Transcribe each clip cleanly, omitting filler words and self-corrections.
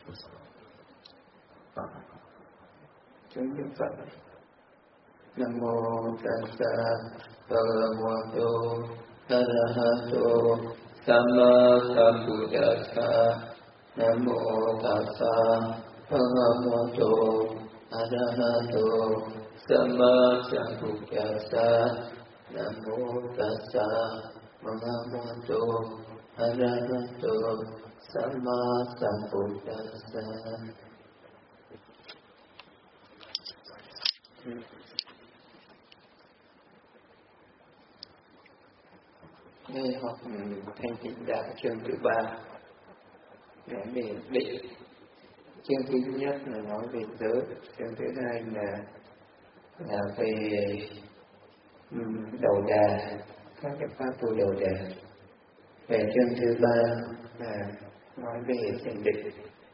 Chúng niệm Phật. Nam mô Tassa Bhagavato Arahato Samma Sambuddhassa. Nam mô Tassa Bhagavato Arahato Samma Sambuddhassa. Nam mô Tassa Bhagavato Arahato Samma Sambuddhassa. Đây học Thanh Tịnh Đạo chương thứ 3 nói về định. Chương thứ nhất là nói về giới, chương thứ hai là về đầu đà, các cái pháp tu đầu đà. Về chương thứ 3 là nói về thiền định.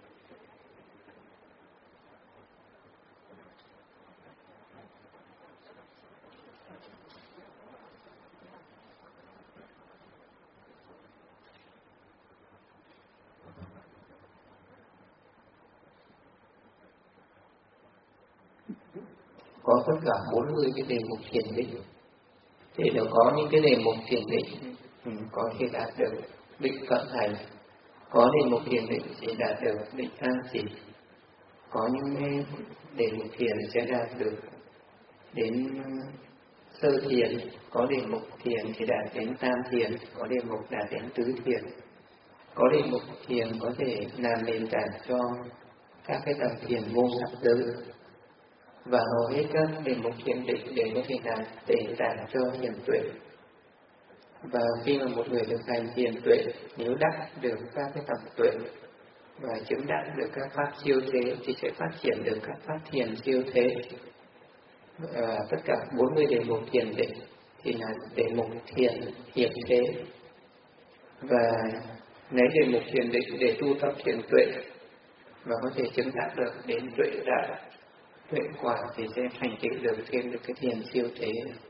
Có tất cả 40 cái đề mục thiền định. Thì nó có những cái đề mục thiền định có thể đạt được định cận hành, có đề mục thiền định thì đạt được định an chỉ, có những cái đề mục thiền sẽ đạt được đến sơ thiền, có đề mục thiền thì đạt đến tam thiền, có đề mục đạt đến tứ thiền, có đề mục thiền có thể làm nền tảng cho các cái tầng thiền vô sắc giới. Và hầu hết các đề mục thiền định đều có thể làm nền tảng cho thiền tuệ. Và khi mà một người thực hành thiền tuệ, nếu đắc được các cái tầng tuệ và chứng đắc được các pháp siêu thế thì sẽ phát triển được các pháp thiền siêu thế. Tất cả 40 đề mục thiền định thì là đề mục thiền hiệp thế. Và lấy đề mục thiền định để tu tập thiền tuệ và có thể chứng đắc được đến tuệ đạo, tuệ quả thì sẽ thành tựu được thêm được cái thiền siêu thế.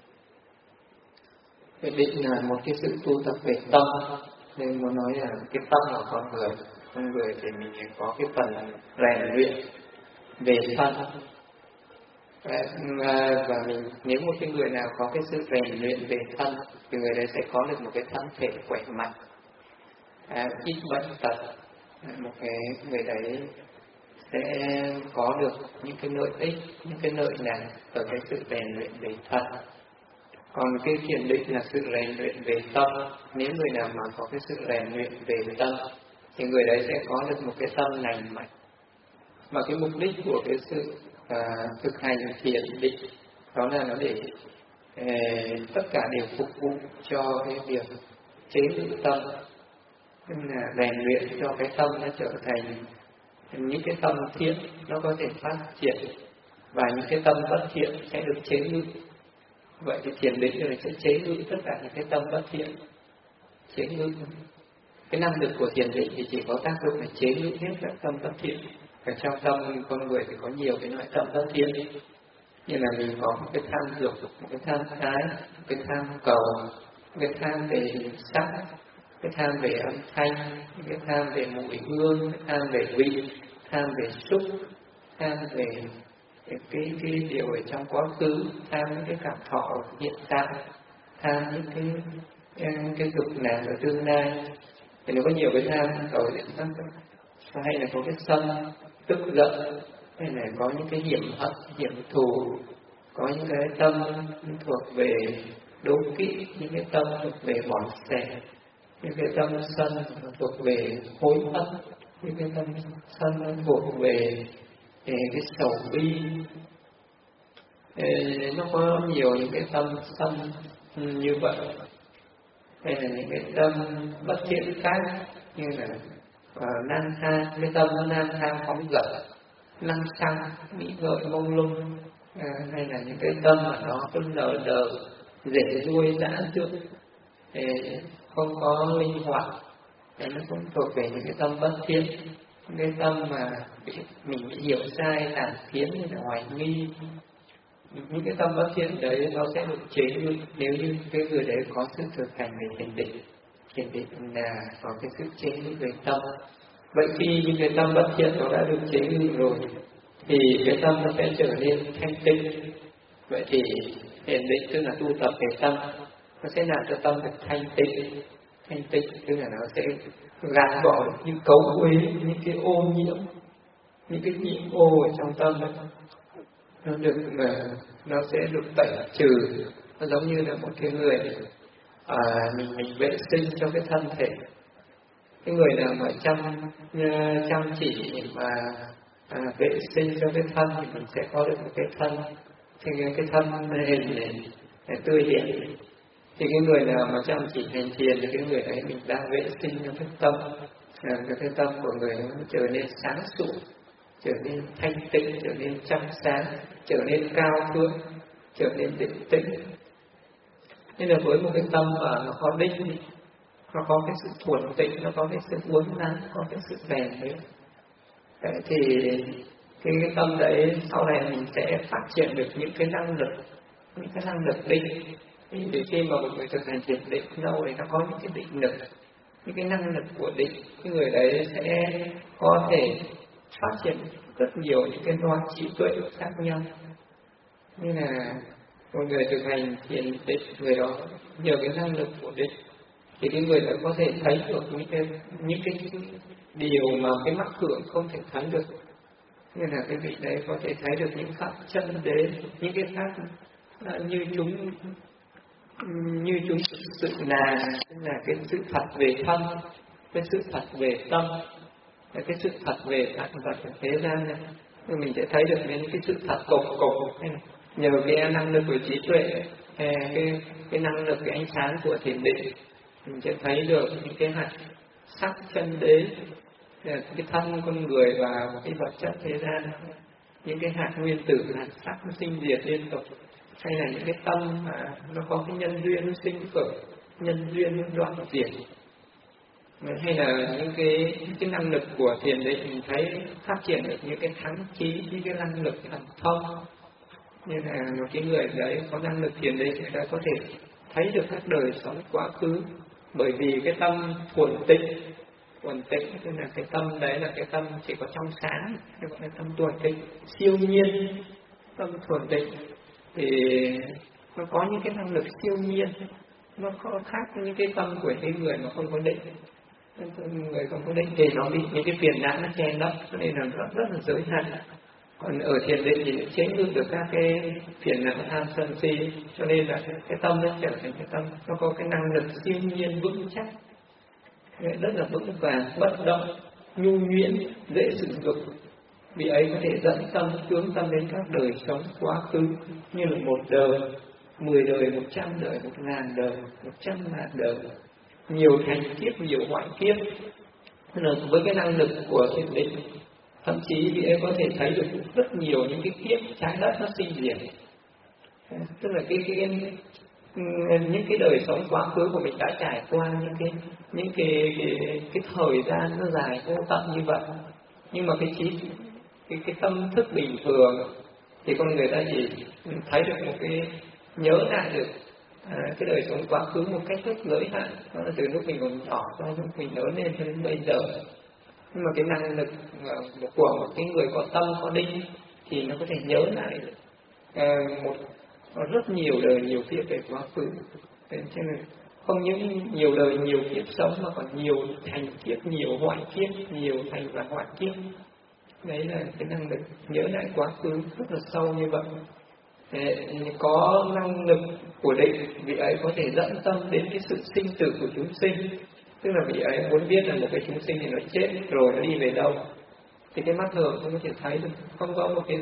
Cái định là một cái sự tu tập về tâm, nên muốn nói là cái tâm của con người thì mình có cái phần rèn luyện về thân. Và mình nếu một cái người nào có cái sự rèn luyện về thân thì người đấy sẽ có được một cái thân thể khỏe mạnh, ít bệnh tật. Một cái người đấy sẽ có được những cái lợi ích, những cái lợi lạc ở cái sự rèn luyện về thân. Còn cái thiền định là sự rèn luyện về tâm. Nếu người nào mà có cái sự rèn luyện về tâm thì người đấy sẽ có được một cái tâm lành mạnh. Và cái mục đích của cái sự thực hành thiền định đó là nó để tất cả đều phục vụ cho cái việc chế ngự tâm, tức là rèn luyện cho cái tâm nó trở thành những cái tâm thiện nó có thể phát triển và những cái tâm bất thiện sẽ được chế ngự. Vậy thì thiền định rồi sẽ chế ngự tất cả những cái tâm bất thiện, chế ngự. Cái năng lực của thiền định thì chỉ có tác dụng là chế ngự hết các tâm bất thiện. Ở trong tâm con người thì có nhiều cái loại tâm bất thiện, như là mình có một cái tham dục, một cái tham ái, một cái tham cầu, một cái tham về sắc, cái tham về âm thanh, cái tham về mùi hương, cái tham về vị, tham về xúc, tham về cái điều ở trong quá khứ, tham những cái cảm thọ hiện tại, tham những cái dục lạc ở tương lai. Thì nó có nhiều cái tham cầu hiện sắc, hay là có cái sân, tức giận, hay là có những cái hiểm hận, hiểm thù, có những cái tâm thuộc về đố kỵ, những cái tâm thuộc về bỏ xẻ, những cái tâm sân thuộc về hối hận, những cái tâm sân thuộc về cái sầu bi. Nó có nhiều những cái tâm sân như vậy, hay là những cái tâm bất thiện khác, như là nan tham, cái tâm nó nan tham phóng dật, năng xăng, nghĩ ngợi mông lung, hay là những cái tâm mà nó cứ lờ đờ, dễ ruôi dã dứt, không có linh hoạt, thì nó cũng thuộc về những cái tâm bất thiện. Cái tâm mà mình bị hiểu sai, làm kiến hay là hoài nghi, những cái tâm bất thiện đấy nó sẽ được chế ngự nếu như cái người đấy có sự thực hành về thiền định. Thiền định là có cái sự chế ngự về tâm. Vậy khi những cái tâm bất thiện nó đã được chế ngự rồi thì cái tâm nó sẽ trở nên thanh tịnh. Vậy thì thiền định tức là tu tập về tâm, nó sẽ làm cho tâm được thanh tịnh. Thanh tịnh tức là nó sẽ gạt bỏ những cấu uế, những cái ô nhiễm, những cái nhiễm ô ở trong tâm đó. Nó sẽ được tẩy trừ. Nó giống như là một cái người mình vệ sinh cho cái thân thể. Cái người nào mà chăm chỉ mà vệ sinh cho cái thân thì mình sẽ có được một cái thân, cái thân hình này tươi đẹp. Thì cái người nào mà chăm chỉ hành thiền thì cái người đấy mình đang vệ sinh cho cái tâm, làm cho cái tâm của người nó trở nên sáng suốt, trở nên thanh tịnh, trở nên trong sáng, trở nên cao thượng, trở nên định tĩnh. Nên là với một cái tâm mà nó có định, nó có cái sự thuần tịnh, nó có cái sự uốn nắn, có cái sự bền đấy. Thì cái tâm đấy sau này mình sẽ phát triển được những cái năng lực định. Thì khi mà một người thực hành thiền định lâu thì nó có những cái định lực, những cái năng lực của định, cái người đấy sẽ có thể phát triển rất nhiều những cái loại trí tuệ khác nhau. Như là một người thực hành thiền định, người đó nhờ cái năng lực của định thì cái người đó có thể thấy được những cái điều mà cái mắt thường không thể thấy được. Như là cái vị đấy có thể thấy được những pháp chân đế, những cái pháp như chúng thực sự là cái sự thật về thân, cái sự thật về tâm, cái sự thật về vạn vật của thế gian này. Mình sẽ thấy được những cái sự thật cục nhờ cái năng lực của trí tuệ, cái năng lực, cái ánh sáng của thiền định, mình sẽ thấy được những cái hạt sắc chân đế, cái thân con người và cái vật chất thế gian, những cái hạt nguyên tử, hạt sắc nó sinh diệt liên tục, hay là những cái tâm mà nó có cái nhân duyên nó sinh khởi, nhân duyên nó đoạn diệt, hay là những cái năng lực của thiền định mình thấy phát triển được những cái thắng trí, những cái năng lực thần thông. Như là một cái người đấy có năng lực thiền định, người ta có thể thấy được các đời sống quá khứ, bởi vì cái tâm thuần tịnh tức là cái tâm đấy là cái tâm chỉ có trong sáng, cái gọi là tâm thuần tịnh, siêu nhiên. Tâm thuần tịnh thì nó có những cái năng lực siêu nhiên, nó có khác với những cái tâm của những người mà không có định. Người không có định thì nó bị những cái phiền não nó che lấp, cho nên là rất là giới hạn. Còn ở thiền định thì chế ngự được các cái phiền não tham sân si, cho nên là cái tâm nó trở thành cái tâm nó có cái năng lực siêu nhiên vững chắc, rất là vững vàng, bất động, nhu nhuyễn, dễ sử dụng. Vì ấy có thể dẫn tâm, hướng tâm đến các đời sống quá khứ, như là 1 đời, 10 đời, 100 đời, 1000 đời, 100.000 đời, nhiều thành kiếp, nhiều hoại kiếp. Nên là với cái năng lực của thiền định, thậm chí vị ấy có thể thấy được rất nhiều những cái kiếp trái đất nó sinh diệt. Tức là những cái đời sống quá khứ của mình đã trải qua những cái thời gian nó dài vô tận như vậy, nhưng mà cái tâm thức bình thường thì con người ta chỉ thấy được một cái, nhớ lại được cái đời sống quá khứ một cách rất giới hạn, đó là từ lúc mình còn nhỏ cho lúc mình lớn lên cho đến bây giờ. Nhưng mà cái năng lực của một cái người có tâm, có định thì nó có thể nhớ lại rất nhiều đời, nhiều kiếp về quá khứ. Cho nên không những nhiều đời, nhiều kiếp sống mà còn nhiều thành kiếp, nhiều hoại kiếp, nhiều thành và hoại kiếp. Đấy là cái năng lực nhớ lại quá khứ rất là sâu như vậy. Có năng lực của định, vị ấy có thể dẫn tâm đến cái sự sinh tử của chúng sinh. Tức là vị ấy muốn biết là một cái chúng sinh này nó chết rồi nó đi về đâu, thì cái mắt thường không có thể thấy được, không có một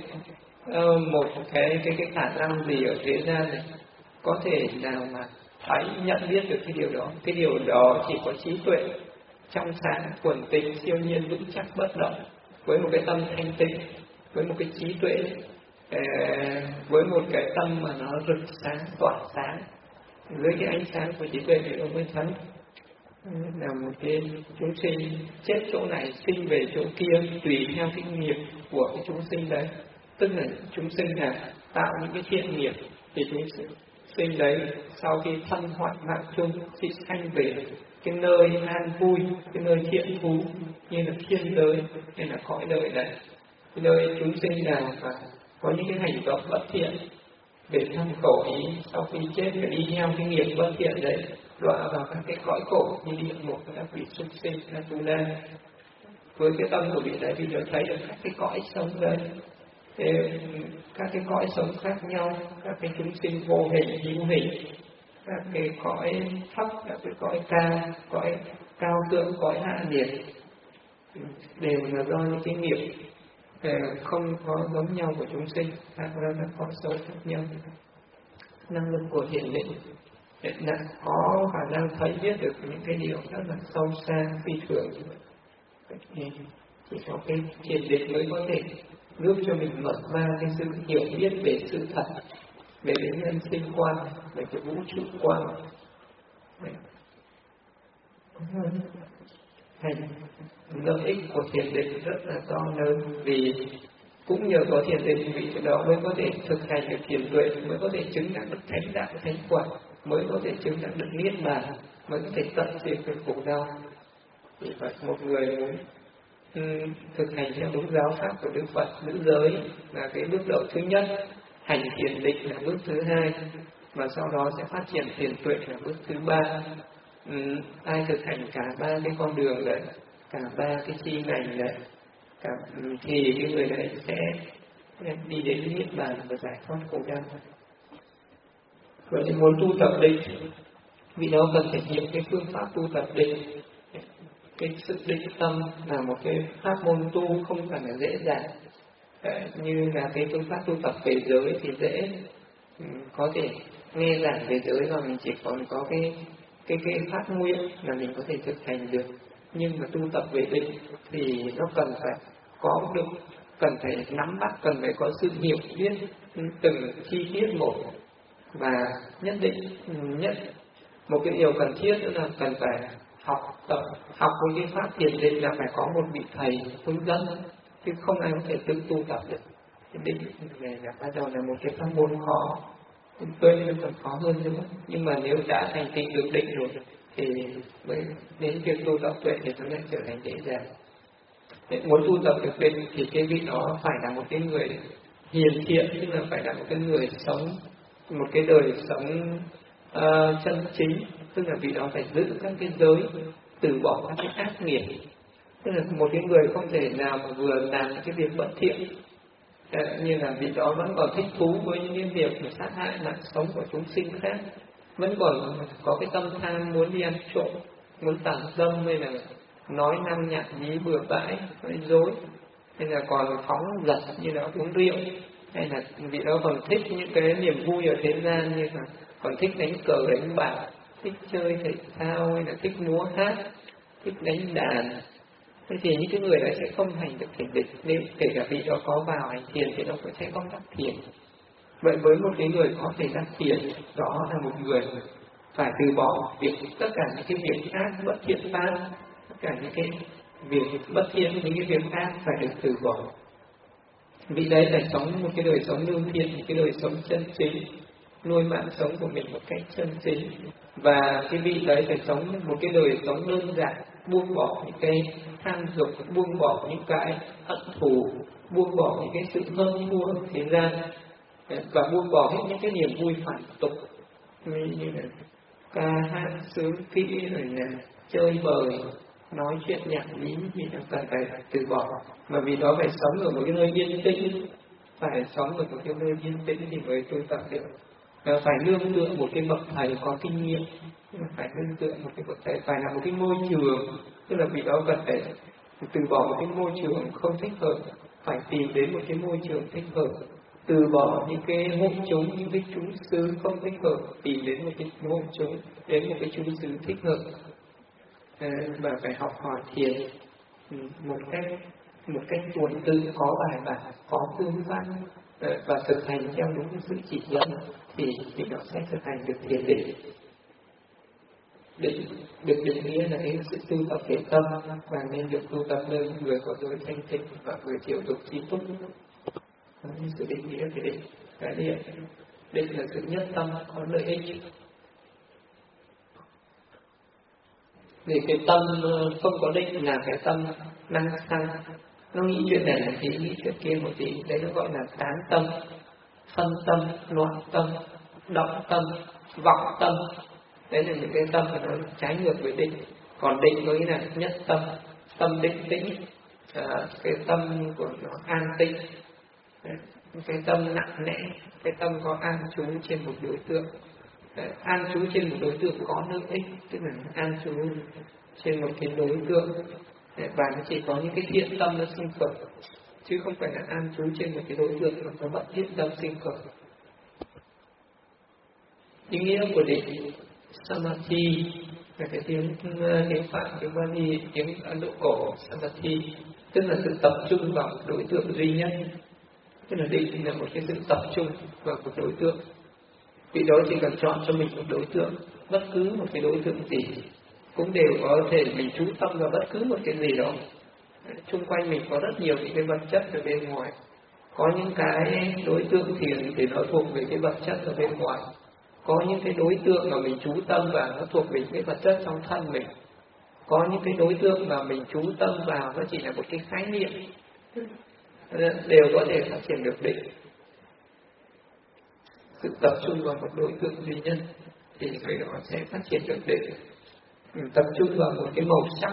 cái khả năng gì ở thế gian này có thể nào mà thấy, nhận biết được cái điều đó. Cái điều đó chỉ có trí tuệ trong sáng, thuần tịnh, siêu nhiên, vững chắc, bất động, với một cái tâm thanh tịnh, với một cái trí tuệ, với một cái tâm mà nó rực sáng, tỏa sáng, với cái ánh sáng của trí tuệ thì ông mới thấy là một cái chúng sinh chết chỗ này sinh về chỗ kia tùy theo cái nghiệp của cái chúng sinh đấy. Tức là chúng sinh là tạo những cái thiện nghiệp thì chúng sinh đấy sau khi thân hoại mạng chung thì sanh về cái nơi an vui, cái nơi thiện thú như là thiên giới hay là cõi đời này, cái nơi chúng sinh nào mà có những cái hành động bất thiện để thăm khổ ý sau khi chết phải đi theo cái nghiệp bất thiện đấy, đọa vào các cái cõi khổ như địa ngục, các vị súc sinh, Atula. Với cái tâm của vị đại bi đều thấy được các cái cõi sống đấy, các cái cõi sống khác nhau, các cái chúng sinh vô hình hữu hình, các cái cõi thấp, các cái cõi cao thượng, cõi hạ nhiệt, đều là do những cái nghiệp không có giống nhau của chúng sinh, tạo ra các cõi sống khác nhau. Năng lực của thiền định là có khả năng thấy biết được những cái điều rất là sâu xa phi thường. Chỉ có cái thiền định mới có thể giúp cho mình mở ra cái sự hiểu biết về sự thật, về cái nhân sinh quan, về cái vũ trụ quan. Lợi ích của thiền định rất là to lớn, vì cũng nhờ có thiền định vị đó mới có thể thực hành được thiền tuệ, mới có thể chứng đắc được thánh đạo thánh quả, mới có thể chứng đắc được niết bàn, mới có thể tận diệt được khổ đau. Vì vậy một người muốn thực hành theo đúng giáo pháp của Đức Phật, giữ giới là cái bước đầu thứ nhất, hành thiền định là bước thứ hai, và sau đó sẽ phát triển thiền tuệ là bước thứ ba. Ai thực hành cả ba cái con đường đấy, cả ba cái chi ngành đấy, thì cái người này sẽ đi đến niết bàn và giải thoát khổ đau. Vậy muốn tu tập định, vì đó cần phải hiểu cái phương pháp tu tập định. Cái sự định tâm là một cái pháp môn tu không phải là dễ dàng. Như là cái phương pháp tu tập về giới thì dễ có thể nghe giảng về giới và mình chỉ còn có cái phát nguyện là mình có thể thực hành được. Nhưng mà tu tập về định thì nó cần phải có được, cần phải nắm bắt, cần phải có sự hiểu biết từng chi tiết một, và nhất một cái điều cần thiết nữa là cần phải học với cái pháp thiền định là phải có một vị thầy hướng dẫn, chứ không ai có thể tự tu tập được. Định này là bắt đầu là một cái pháp môn khó, tuệ nó còn khó hơn nữa. Nhưng mà nếu đã thành tựu được định rồi thì mới đến việc tu tập tuệ thì nó lại trở thành dễ dàng. Muốn tu tập được định thì cái vị đó phải là một cái người hiền thiện, tức là phải là một cái người sống một cái đời sống chân chính, tức là vị đó phải giữ các cái giới, từ bỏ các cái ác nghiệp. Tức là một cái người không thể nào mà vừa làm cái việc bất thiện, như là vị đó vẫn còn thích thú với những cái việc mà sát hại mạng sống của chúng sinh khác, vẫn còn có cái tâm tham muốn đi ăn trộm, muốn tản dâm, hay là nói năng nhảm nhí bừa bãi, nói dối, hay là còn phóng dật như là uống rượu, hay là vị đó còn thích những cái niềm vui ở thế gian, như là còn thích đánh cờ đánh bạc, thích chơi thể thao, hay là thích múa hát, thích đánh đàn. Thế thì những cái người đó sẽ không hành được thiền định. Nếu kể cả vị đó có vào hành thiền thì nó cũng sẽ không đắc thiền. Vậy với một cái người có thể đắc thiền, đó là một người phải từ bỏ tất cả những cái việc ác bất thiện pháp, tất cả những cái việc bất thiện, những cái việc ác phải được từ bỏ. Vị đấy phải sống một cái đời sống lương thiện, một cái đời sống chân chính, nuôi mạng sống của mình một cách chân chính. Và cái vị đấy phải sống một cái đời sống đơn giản, buông bỏ những cái tham dục, buông bỏ những cái hận thù, buông bỏ những cái sự hơn thua ở thế gian, và buông bỏ hết những cái niềm vui phản tục như là ca hát sướng kỹ, rồi là chơi bời, nói chuyện nhảm nhí, thì nó cần phải từ bỏ. Mà vì đó phải sống ở một cái nơi yên tĩnh, phải sống ở một cái nơi yên tĩnh thì mới tu tập được. Phải nương tựa một cái bậc thầy có kinh nghiệm, phải nương tựa một cái bậc thầy, phải là một cái môi trường, tức là vì đó cần phải từ bỏ một cái môi trường không thích hợp, phải tìm đến một cái môi trường thích hợp, từ bỏ những cái hội chúng, những cái chúng sư không thích hợp, tìm đến một cái hội chúng, đến một cái chúng sư thích hợp. Và phải học hỏi thiền một cách tuần tự, có bài bản, có phương pháp, và thực hành theo đúng cái sự chỉ dẫn thì nó sẽ thực hành được thiền định. Định nghĩa là cái sự tu tập về tâm, và nên được tu tập nơi người có giới thanh tịnh và người chịu tục chi túc. Sự định nghĩa về định cái điện Định là sự nhất tâm, có lợi ích. Vì cái tâm không có định là cái tâm năng sang, nó nghĩ chuyện này một tí, nghĩ chuyện kia một tí, đấy nó gọi là tán tâm, phân tâm, loạn tâm, động tâm, vọng tâm. Đấy là những cái tâm mà nó trái ngược với định. Còn định có nghĩa là nhất tâm, tâm định tĩnh, cái tâm của nó an tĩnh, cái tâm nặng nẽ, cái tâm có an trú trên một đối tượng. An trú trên một đối tượng có lợi ích, tức là an trú trên một cái đối tượng, và nó chỉ có những cái thiện tâm nó sinh khởi, chứ không phải là an trú trên một cái đối tượng mà có bất thiện tâm sinh khởi. Ý nghĩa của định Samadhi là cái tiếng Phạn, tiếng Bali, tiếng Ấn Độ cổ. Samadhi tức là sự tập trung vào đối tượng duy nhất, tức là định là một cái sự tập trung vào một đối tượng. Vì đó chỉ cần chọn cho mình một đối tượng, bất cứ một cái đối tượng gì cũng đều có thể mình chú tâm vào bất cứ một cái gì đó. Xung quanh mình có rất nhiều những cái vật chất ở bên ngoài, có những cái đối tượng thì nó thuộc về cái vật chất ở bên ngoài, có những cái đối tượng mà mình chú tâm vào nó thuộc về cái vật chất trong thân mình, có những cái đối tượng mà mình chú tâm vào nó chỉ là một cái khái niệm, đều có thể phát triển được định. Sự tập trung vào một đối tượng duy nhất thì người đó sẽ phát triển được định. Mình tập trung vào một cái màu sắc,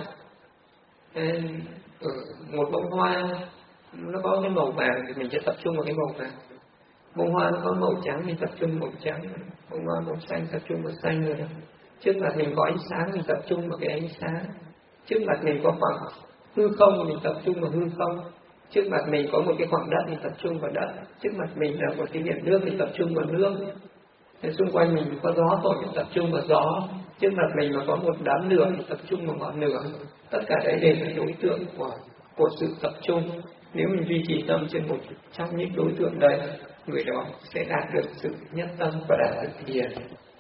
một bông hoa nó có cái màu vàng thì mình sẽ tập trung vào cái màu vàng. Bông hoa nó có màu trắng mình tập trung màu trắng, bông hoa màu xanh tập trung vào xanh rồi. Trước mặt mình có ánh sáng mình tập trung vào cái ánh sáng, trước mặt mình có khoảng hư không mình tập trung vào hư không, trước mặt mình có một cái khoảng đất mình tập trung vào đất, trước mặt mình là một cái biển nước mình tập trung vào nước, xung quanh mình có gió thổi mình tập trung vào gió, trước mặt mình mà có một đám lửa mình tập trung vào ngọn lửa. Tất cả đấy đều là đối tượng của sự tập trung. Nếu mình duy trì tâm trên một trong những đối tượng đấy, người đó sẽ đạt được sự nhất tâm và đạt được thiền.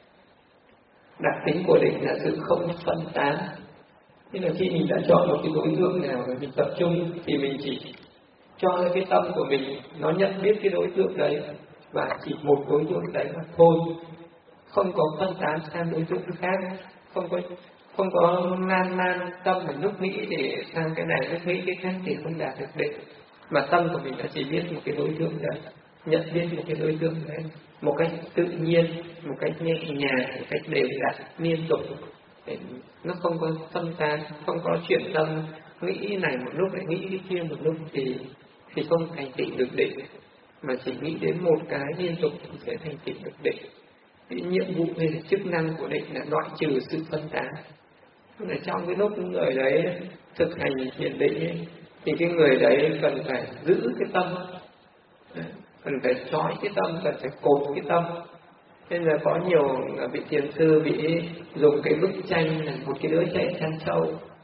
Đặc tính của định là sự không phân tán. Tức là khi mình đã chọn một cái đối tượng nào để mình tập trung thì mình chỉ cho cái tâm của mình nó nhận biết cái đối tượng đấy, và chỉ một đối tượng đấy mà thôi, không có phân tán sang đối tượng khác, không có nan tâm mình lúc nghĩ để sang cái này lúc nghĩ cái khác thì không đạt được định. Mà tâm của mình đã chỉ biết một cái đối tượng đấy, nhận biết một cái đối tượng đấy một cách tự nhiên, một cách nhẹ nhàng, một cách đều đặn liên tục. Nó không có phân tán, không có chuyển tâm nghĩ này một lúc lại nghĩ cái kia một lúc thì không thành tựu được định, mà chỉ nghĩ đến một cái liên tục thì sẽ thành tựu được định. Cái nhiệm vụ hay là chức năng của định là loại trừ sự phân tán. Ở trong cái lúc người đấy thực hành thiền định ấy, thì cái người đấy cần phải giữ cái tâm, cần phải trói cái tâm, cần phải cột cái tâm. Nên là có nhiều vị thiền sư bị dùng cái bức tranh là một cái đứa trẻ chăn trâu.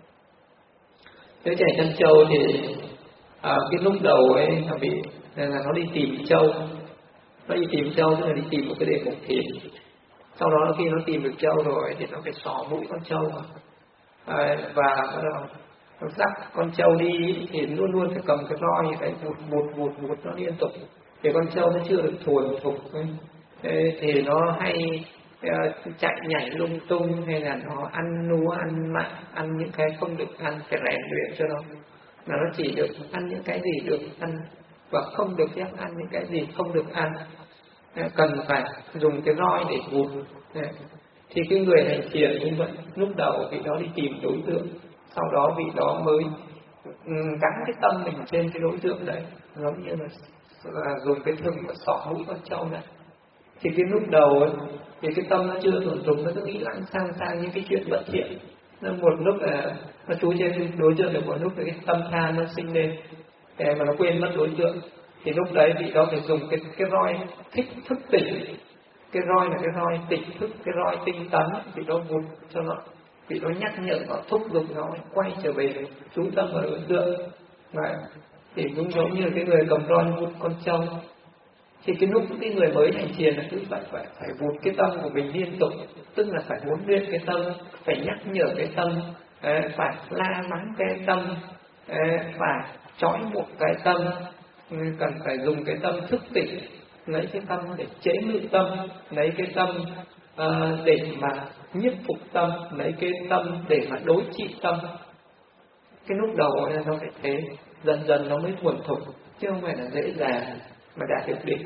Đứa trẻ chăn trâu thì cái lúc đầu ấy nó đi tìm trâu. Nó đi tìm trâu tức là đi tìm một cái đề mục thiền. Sau đó khi nó tìm được trâu rồi thì nó phải xỏ mũi con trâu và bắt đầu nó dắt con trâu đi thì luôn luôn phải cầm cái roi phải vụt nó liên tục. Thì con trâu nó chưa được thuần thục thì nó hay chạy nhảy lung tung, hay là nó ăn núa ăn mặn, ăn những cái không được ăn, phải rèn luyện cho nó. Mà nó chỉ được ăn những cái gì được ăn và không được phép ăn những cái gì không được ăn. Cần phải dùng cái roi để vụt. Thì cái người hành thiền như vậy, lúc đầu vị đó đi tìm đối tượng, sau đó vị đó mới gắn cái tâm mình trên cái đối tượng đấy, giống như là dùng cái thừng và xỏ mũi con trâu này. Thì cái lúc đầu ấy, thì cái tâm nó chưa thuần thục, nó cứ nghĩ lẵng sang những cái chuyện bất thiện. Nên một lúc là nó chú trên đối tượng, được một lúc là cái tâm tham nó sinh lên, để mà nó quên mất đối tượng. Thì lúc đấy vị đó phải dùng cái roi thức tỉnh. Cái roi là cái roi tỉnh thức, cái roi tinh tấn, vị đó vụt cho nó, vị đó nhắc nhở nó, thúc giục nó quay trở về chú tâm vào đối tượng. Và thì cũng giống như cái người cầm roi vụt con trâu. Thì cái lúc cái người mới hành thiền là cứ phải vụt cái tâm của mình liên tục, tức là phải huấn luyện cái tâm, phải nhắc nhở cái tâm, phải la mắng cái tâm, phải trói buộc cái tâm, cần phải dùng cái tâm thức tỉnh lấy cái tâm để chế ngự tâm, lấy cái tâm để mà nhiếp phục tâm, lấy cái tâm để mà đối trị tâm. Cái lúc đầu nó phải thế, dần dần nó mới thuần thục, chứ không phải là dễ dàng mà đạt được định.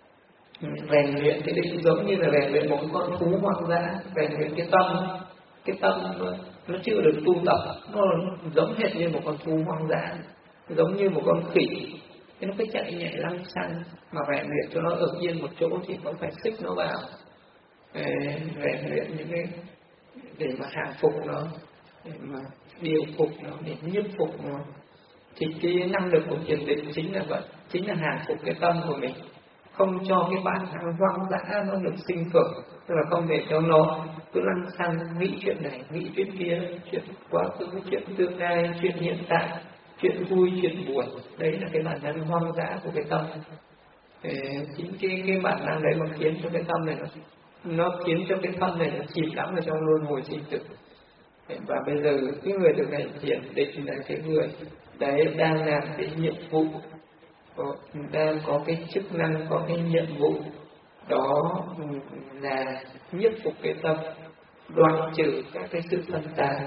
Rèn luyện cái định giống như là rèn luyện một con thú hoang dã, rèn luyện cái tâm nó chưa được tu tập, nó giống hệt như một con thú hoang dã, giống như một con khỉ, thì nó phải chạy nhảy lăng xăng. Mà rèn luyện cho nó ở yên một chỗ thì cũng phải xích nó vào, rèn luyện những cái để mà hạ phục nó, để mà điều phục nó, để nhiếp phục nó. Thì cái năng lực của thiền định chính là vậy, chính là hạ phục cái tâm của mình, không cho cái bản năng hoang dã nó được sinh khởi, tức là không để cho nó cứ lăng xăng nghĩ chuyện này, nghĩ chuyện kia, chuyện quá khứ, chuyện tương lai, chuyện hiện tại, chuyện vui, chuyện buồn. Đấy là cái bản năng hoang dã của cái tâm. Chính cái bản năng đấy mà khiến cho cái tâm này nó khiến cho cái thân này nó chìm đắm ở trong luân hồi sinh tử. Và bây giờ cái người thực hành thiền định là cái người đấy đang làm cái nhiệm vụ, đang có cái chức năng, có cái nhiệm vụ đó là nhiếp phục cái tâm, đoạn trừ các cái sự phân tán.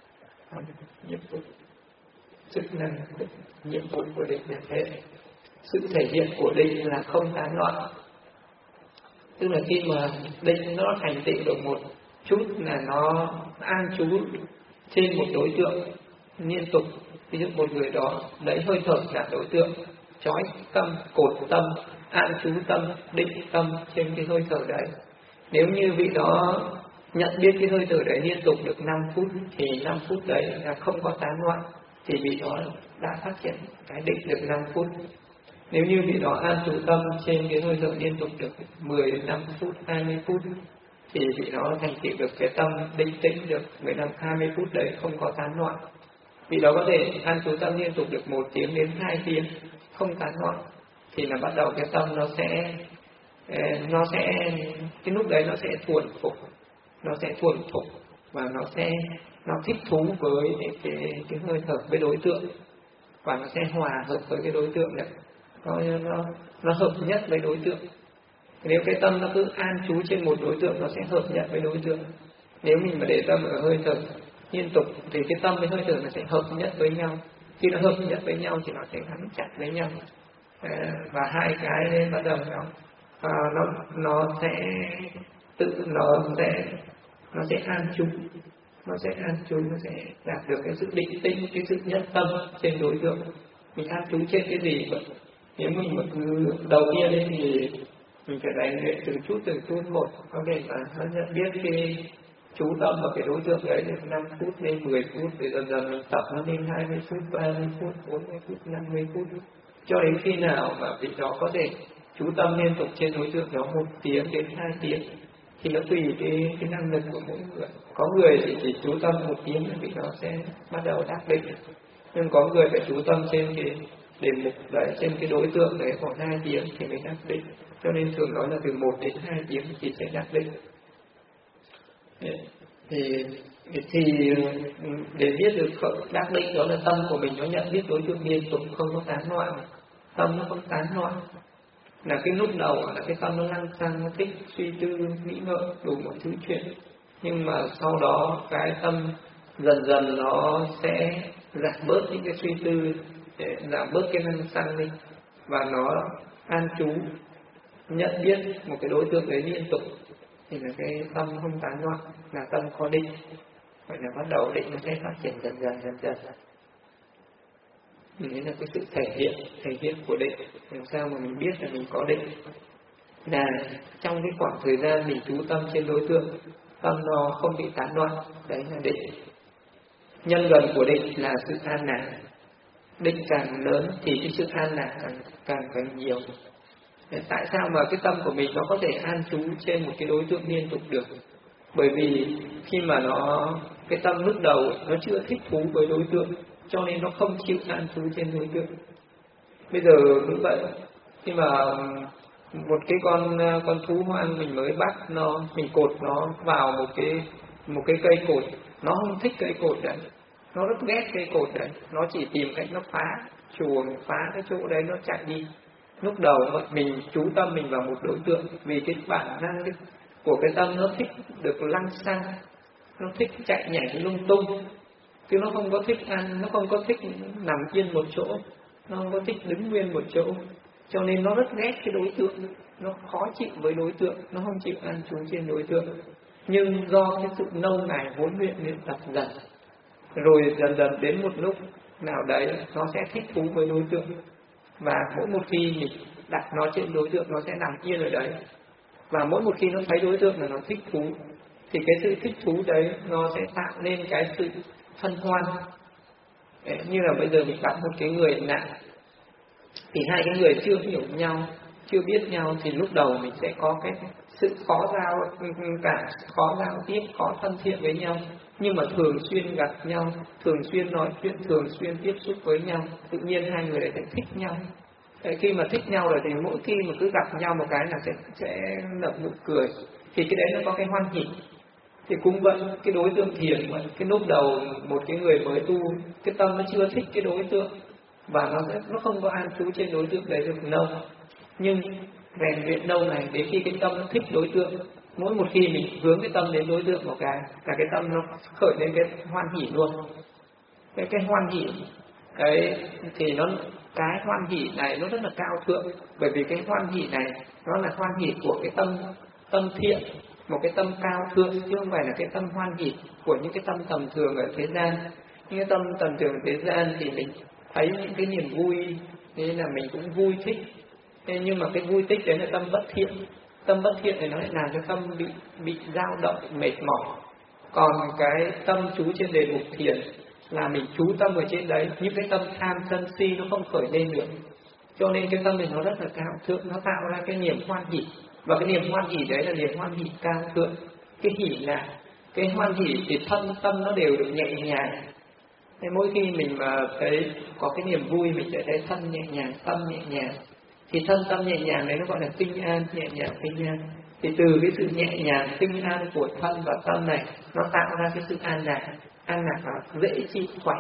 Nhiệm vụ, chức năng, nhiệm vụ của định là thế. Sự thể hiện của định là không tán loạn, tức là khi mà định nó thành tựu được một chút là nó an trú trên một đối tượng liên tục. Ví dụ một người đó lấy hơi thở là đối tượng, trói tâm, cột tâm, an trú tâm, định tâm trên cái hơi thở đấy. Nếu như vị đó nhận biết cái hơi thở đấy liên tục được 5 phút thì 5 phút đấy là không có tán loạn, thì vị đó đã phát triển cái định được 5 phút. Nếu như vị đó an trú tâm trên cái hơi thở liên tục được 10 đến 5 phút, 20 phút thì vị đó thành tựu được cái tâm định tĩnh được 15, 20 phút đấy không có tán loạn. Vị đó có thể an trú tâm liên tục được 1 tiếng đến 2 tiếng không tán loạn, thì là bắt đầu cái tâm nó sẽ cái lúc đấy nó sẽ thuần phục, và nó thích thú với cái hơi thở với đối tượng, và nó sẽ hòa hợp với cái đối tượng đấy, nó hợp nhất với đối tượng. Nếu cái tâm nó cứ an trú trên một đối tượng, nó sẽ hợp nhất với đối tượng. Nếu mình mà để tâm ở hơi thở liên tục thì cái tâm với hơi thở nó sẽ hợp nhất với nhau. Khi nó hợp nhất với nhau thì nó sẽ gắn chặt với nhau, và hai cái bắt đầu nó sẽ an trú, nó sẽ đạt được cái sự định tĩnh, cái sự nhất tâm trên đối tượng. Mình an trú trên cái gì vậy? Nếu mình mà cứ đầu tiên ấy thì mình phải rèn luyện từng chút một, có thể là nó nhận biết cái chú tâm vào cái đối tượng đấy được 5 phút lên 10 phút, để dần dần mình tập nó lên 20 phút, 30 phút, 40 phút, 50 phút, cho đến khi nào mà vị đó có thể chú tâm liên tục trên đối tượng đó 1 tiếng đến 2 tiếng, thì nó tùy cái năng lực của mỗi người. Có người thì chỉ chú tâm 1 tiếng thì vị đó sẽ bắt đầu đắc định, nhưng có người phải chú tâm trên cái đề mục đấy, trên cái đối tượng đấy khoảng 2 tiếng thì mới đắc định. Cho nên thường nói là từ 1 đến 2 tiếng thì sẽ đắc định. Thì để biết được đắc định đó là tâm của mình nó nhận biết đối tượng liên tục, không có tán loạn. Tâm nó không tán loạn, là cái lúc đầu là cái tâm nó lăng xăng, nó thích suy tư nghĩ ngợi đủ mọi thứ chuyện, nhưng mà sau đó cái tâm dần dần nó sẽ giảm bớt những cái suy tư, để giảm bớt cái lăng xăng đi, và nó an trú nhận biết một cái đối tượng đấy liên tục, thì là cái tâm không tán loạn, là tâm có định. Vậy là bắt đầu định nó sẽ phát triển dần dần. Đấy là cái sự thể hiện của định. Làm sao mà mình biết là mình có định? Là trong cái khoảng thời gian mình chú tâm trên đối tượng, tâm nó không bị tán loạn, đấy là định. Nhân gần của định là sự an lạc. Định càng lớn thì cái sự an lạc càng nhiều. Tại sao mà cái tâm của mình nó có thể an trú trên một cái đối tượng liên tục được? Bởi vì khi mà cái tâm lúc đầu nó chưa thích thú với đối tượng, cho nên nó không chịu an trú trên đối tượng. Bây giờ cũng vậy, khi mà một cái con thú hoang mình mới bắt mình cột nó vào một cái cây cột, nó không thích cây cột đấy, nó rất ghét cây cột đấy, nó chỉ tìm cách nó phá chuồng, phá cái chỗ đấy nó chạy đi. Lúc đầu mình chú tâm mình vào một đối tượng vì cái bản năng của cái tâm nó thích được lăng xăng, nó thích chạy nhảy lung tung, chứ nó không có thích ăn, nó không có thích nằm yên một chỗ, nó không có thích đứng nguyên một chỗ, cho nên nó rất ghét cái đối tượng, nó khó chịu với đối tượng, nó không chịu ăn trú trên đối tượng. Nhưng do cái sự lâu ngày huấn luyện luyện tập dần, rồi dần dần đến một lúc nào đấy nó sẽ thích thú với đối tượng, và mỗi một khi mình đặt nó trên đối tượng nó sẽ nằm yên ở đấy, và mỗi một khi nó thấy đối tượng là nó thích thú, thì cái sự thích thú đấy nó sẽ tạo nên cái sự hân hoan. Như là bây giờ mình gặp một cái người nạn, thì hai cái người chưa hiểu nhau, chưa biết nhau, thì lúc đầu mình sẽ có cái sự khó giao tiếp, khó thân thiện với nhau. Nhưng mà thường xuyên gặp nhau, thường xuyên nói chuyện, thường xuyên tiếp xúc với nhau, tự nhiên hai người sẽ thích nhau. Khi mà thích nhau rồi thì mỗi khi mà cứ gặp nhau một cái là sẽ nở nụ cười, thì cái đấy nó có cái hoan hỉ. Thì cũng vậy, cái đối tượng thiền, cái lúc đầu một cái người mới tu, cái tâm nó chưa thích cái đối tượng, và nó không có an trú trên đối tượng đấy được lâu. Nhưng rèn luyện lâu này, đến khi cái tâm nó thích đối tượng, mỗi một khi mình hướng cái tâm đến đối tượng một cái, cả cái tâm nó khởi lên cái hoan hỉ luôn. Cái hoan hỉ cái thì cái hoan hỉ này nó rất là cao thượng, bởi vì cái hoan hỉ này nó là hoan hỉ của cái tâm thiện, một cái tâm cao thượng, chứ không phải là cái tâm hoan hỉ của những cái tâm tầm thường ở thế gian. Những cái tâm tầm thường ở thế gian thì mình thấy những cái niềm vui, thế là mình cũng vui thích. Thế nhưng mà cái vui thích đấy là tâm bất thiện. Tâm bất thiện này nó lại làm cho tâm bị dao động, mệt mỏi. Còn cái tâm chú trên đề mục thiền là mình chú tâm ở trên đấy, những cái tâm tham sân si nó không khởi lên được. Cho nên cái tâm mình nó rất là cao thượng, nó tạo ra cái niềm hoan hỉ. Và cái niềm hoan hỉ đấy là niềm hoan hỉ cao thượng. Cái hỉ là cái hoan hỉ thì thân tâm nó đều được nhẹ nhàng. Thế mỗi khi mình mà thấy có cái niềm vui, mình sẽ thấy thân nhẹ nhàng, tâm nhẹ nhàng. Thì thân tâm nhẹ nhàng đấy nó gọi là tinh an, nhẹ nhàng tinh an. Thì từ cái sự nhẹ nhàng tinh an của thân và tâm này, nó tạo ra cái sự an lạc và dễ chịu, thoải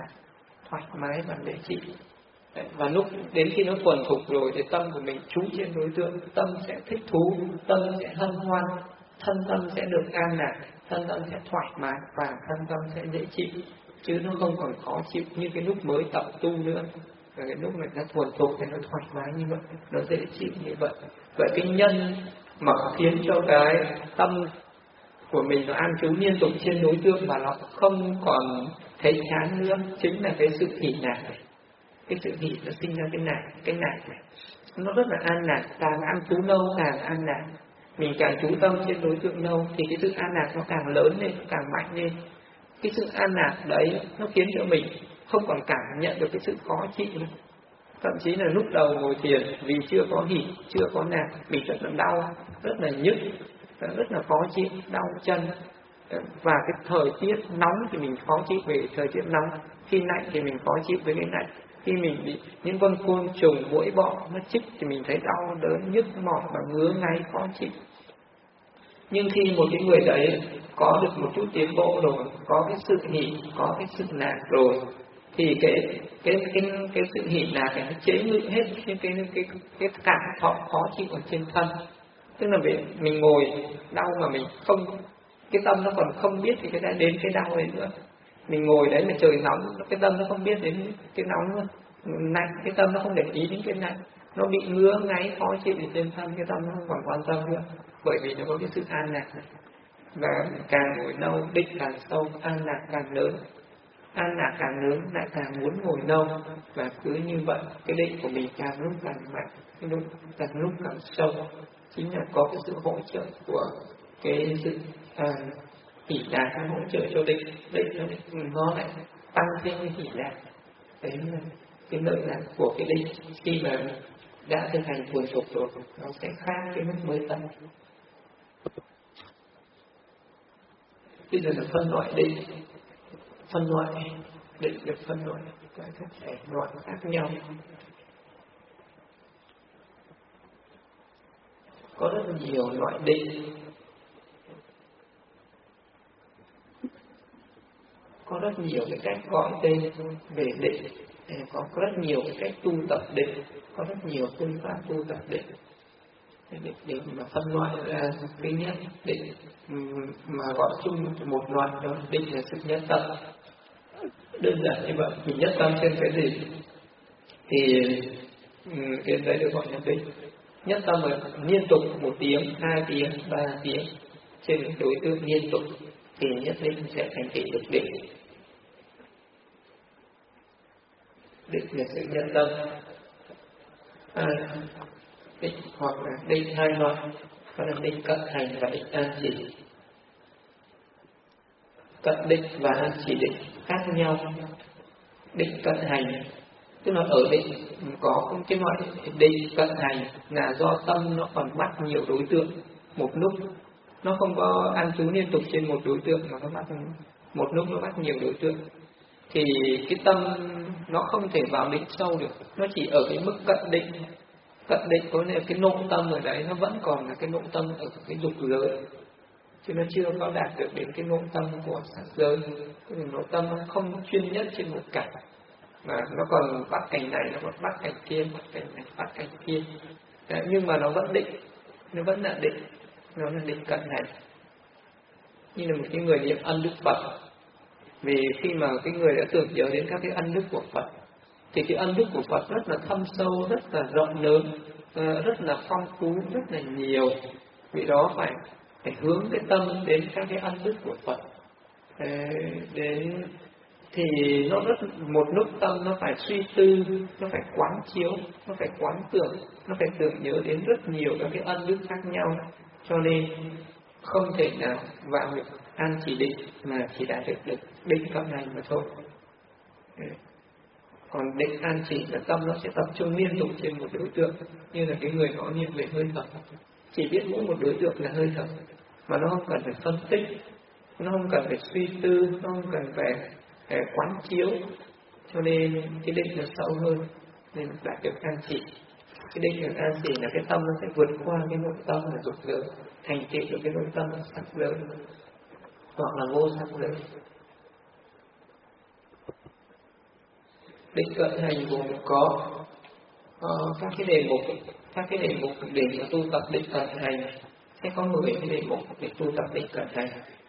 mái và dễ chịu. Và lúc đến khi nó thuần thục rồi thì tâm của mình trú trên đối tượng, tâm sẽ thích thú, tâm sẽ hân hoan, thân tâm sẽ được an lạc, thân tâm sẽ thoải mái và thân tâm sẽ dễ chịu, chứ nó không còn khó chịu như cái lúc mới tập tu nữa. Và cái lúc này nó thuần thục thì nó thoải mái như vậy, nó dễ chịu như vậy. Vậy cái nhân mà khiến cho cái tâm của mình nó an trú liên tục trên đối tượng và nó không còn thấy chán nữa, chính là cái sự hỷ lạc này. Cái sự hỷ nó sinh ra cái lạc này, nó rất là an lạc. Càng an trú lâu càng an lạc, mình càng chú tâm trên đối tượng lâu thì cái sự an lạc nó càng lớn lên, càng mạnh lên. Cái sự an lạc đấy nó khiến cho mình không còn cảm nhận được cái sự khó chịu nữa. Thậm chí là lúc đầu ngồi thiền vì chưa có hỷ, chưa có lạc, mình rất là đau, rất là nhức, rất là khó chịu, đau chân. Và cái thời tiết nóng thì mình khó chịu về thời tiết nóng, khi lạnh thì mình khó chịu với cái lạnh. Khi mình bị những con côn trùng, muỗi bọ nó chích thì mình thấy đau đớn, nhức mỏi và ngứa ngáy, khó chịu. Nhưng khi một cái người đấy có được một chút tiến bộ rồi, có cái sự hỷ, có cái sự lạc rồi, thì cái sự hỷ lạc này nó chế ngự hết những cái cảm thọ khó chịu ở trên thân. Tức là mình ngồi đau mà mình không, cái tâm nó còn không biết thì cái đã đến cái đau đấy nữa. Mình ngồi đấy mà trời nóng, cái tâm nó không biết đến cái nóng nữa. Lạnh, cái tâm nó không để ý đến cái lạnh, nó bị ngứa ngáy khó chịu trên thân, cái tâm nó không còn quan tâm nữa, bởi vì nó có cái sự an lạc này. Và càng ngồi lâu định càng sâu, an lạc càng lớn, an lạc càng lớn lại càng muốn ngồi lâu. Và cứ như vậy cái định của mình càng lúc càng mạnh, càng lúc càng sâu. Chính là có cái sự hỗ trợ của cái sự hỷ lạc, nó hỗ trợ cho định nó lại tăng thêm cái hỷ lạc. Đấy là cái lợi lạc của cái định. Khi mà đã thực hành thuần thục rồi, nó sẽ khác cái lúc mới tập. Bây giờ là phân loại định. Phân loại định được phân loại các thể loại khác nhau. Có rất nhiều loại định, có rất nhiều cái cách gọi tên về định. có rất nhiều cái cách tu tập định, có rất nhiều phương pháp tu tập định để mà phân loại ra cái nhất định mà gọi chung một loạt đó định là sự nhất tâm. Đơn giản như vậy, mình nhất tâm trên cái gì thì cái đấy được gọi là định. Nhất tâm là liên tục 1 tiếng, 2 tiếng, 3 tiếng trên đối tượng liên tục thì nhất định sẽ thành tựu được định. Định là sự nhất tâm. Định hoặc là định hai loại, đó là định cận hành và định an chỉ. Cận định và an chỉ định khác nhau. Định cận hành tức là ở định có cái loại định cận hành là do tâm nó còn bắt nhiều đối tượng một lúc, nó không có an trú liên tục trên một đối tượng mà nó bắt một lúc, nó bắt nhiều đối tượng thì cái tâm nó không thể vào định sâu được, nó chỉ ở cái mức cận định. Cận định có nghĩa là cái nội tâm ở đấy nó vẫn còn là cái nội tâm ở cái dục giới, chứ nó chưa có đạt được đến cái nội tâm của sắc giới. Cái nội tâm nó không chuyên nhất trên một cảnh mà nó còn bắt cảnh này, nó còn bắt cảnh kia, bắt cảnh này, bắt cảnh kia. Đấy, nhưng mà nó vẫn định, nó vẫn là định, nó là định cận hành. Như là một cái người niệm ân đức Phật, vì khi mà cái người đã tưởng nhớ đến các cái ân đức của Phật thì cái ân đức của Phật rất là thâm sâu, rất là rộng lớn, rất là phong phú, rất là nhiều. Vì đó phải hướng cái tâm đến các cái ân đức của Phật. Đến thì nó rất một lúc tâm nó phải suy tư, nó phải quán chiếu, nó phải quán tưởng, nó phải tưởng nhớ đến rất nhiều các cái ân đức khác nhau, cho nên không thể nào vào được an chỉ định mà chỉ đạt được định cận hành mà thôi. Còn định an chỉ là tâm nó sẽ tập trung liên tục trên một đối tượng, như là cái người có niệm về hơi thở, chỉ biết mỗi một đối tượng là hơi thở mà nó không cần phải phân tích, nó không cần phải suy tư, nó không cần phải quán chiếu, cho nên cái định nó sâu hơn nên đạt được an chỉ. Cái định được an chỉ là cái tâm nó sẽ vượt qua cái nội tâm là dục giới, thành tựu được cái nội tâm là sắc giới hoặc là vô sắc giới. Định cận hành gồm có các cái đề mục để mà tu tập định cận hành. Sẽ có 10 cái đề mục để tu tập định cận hành.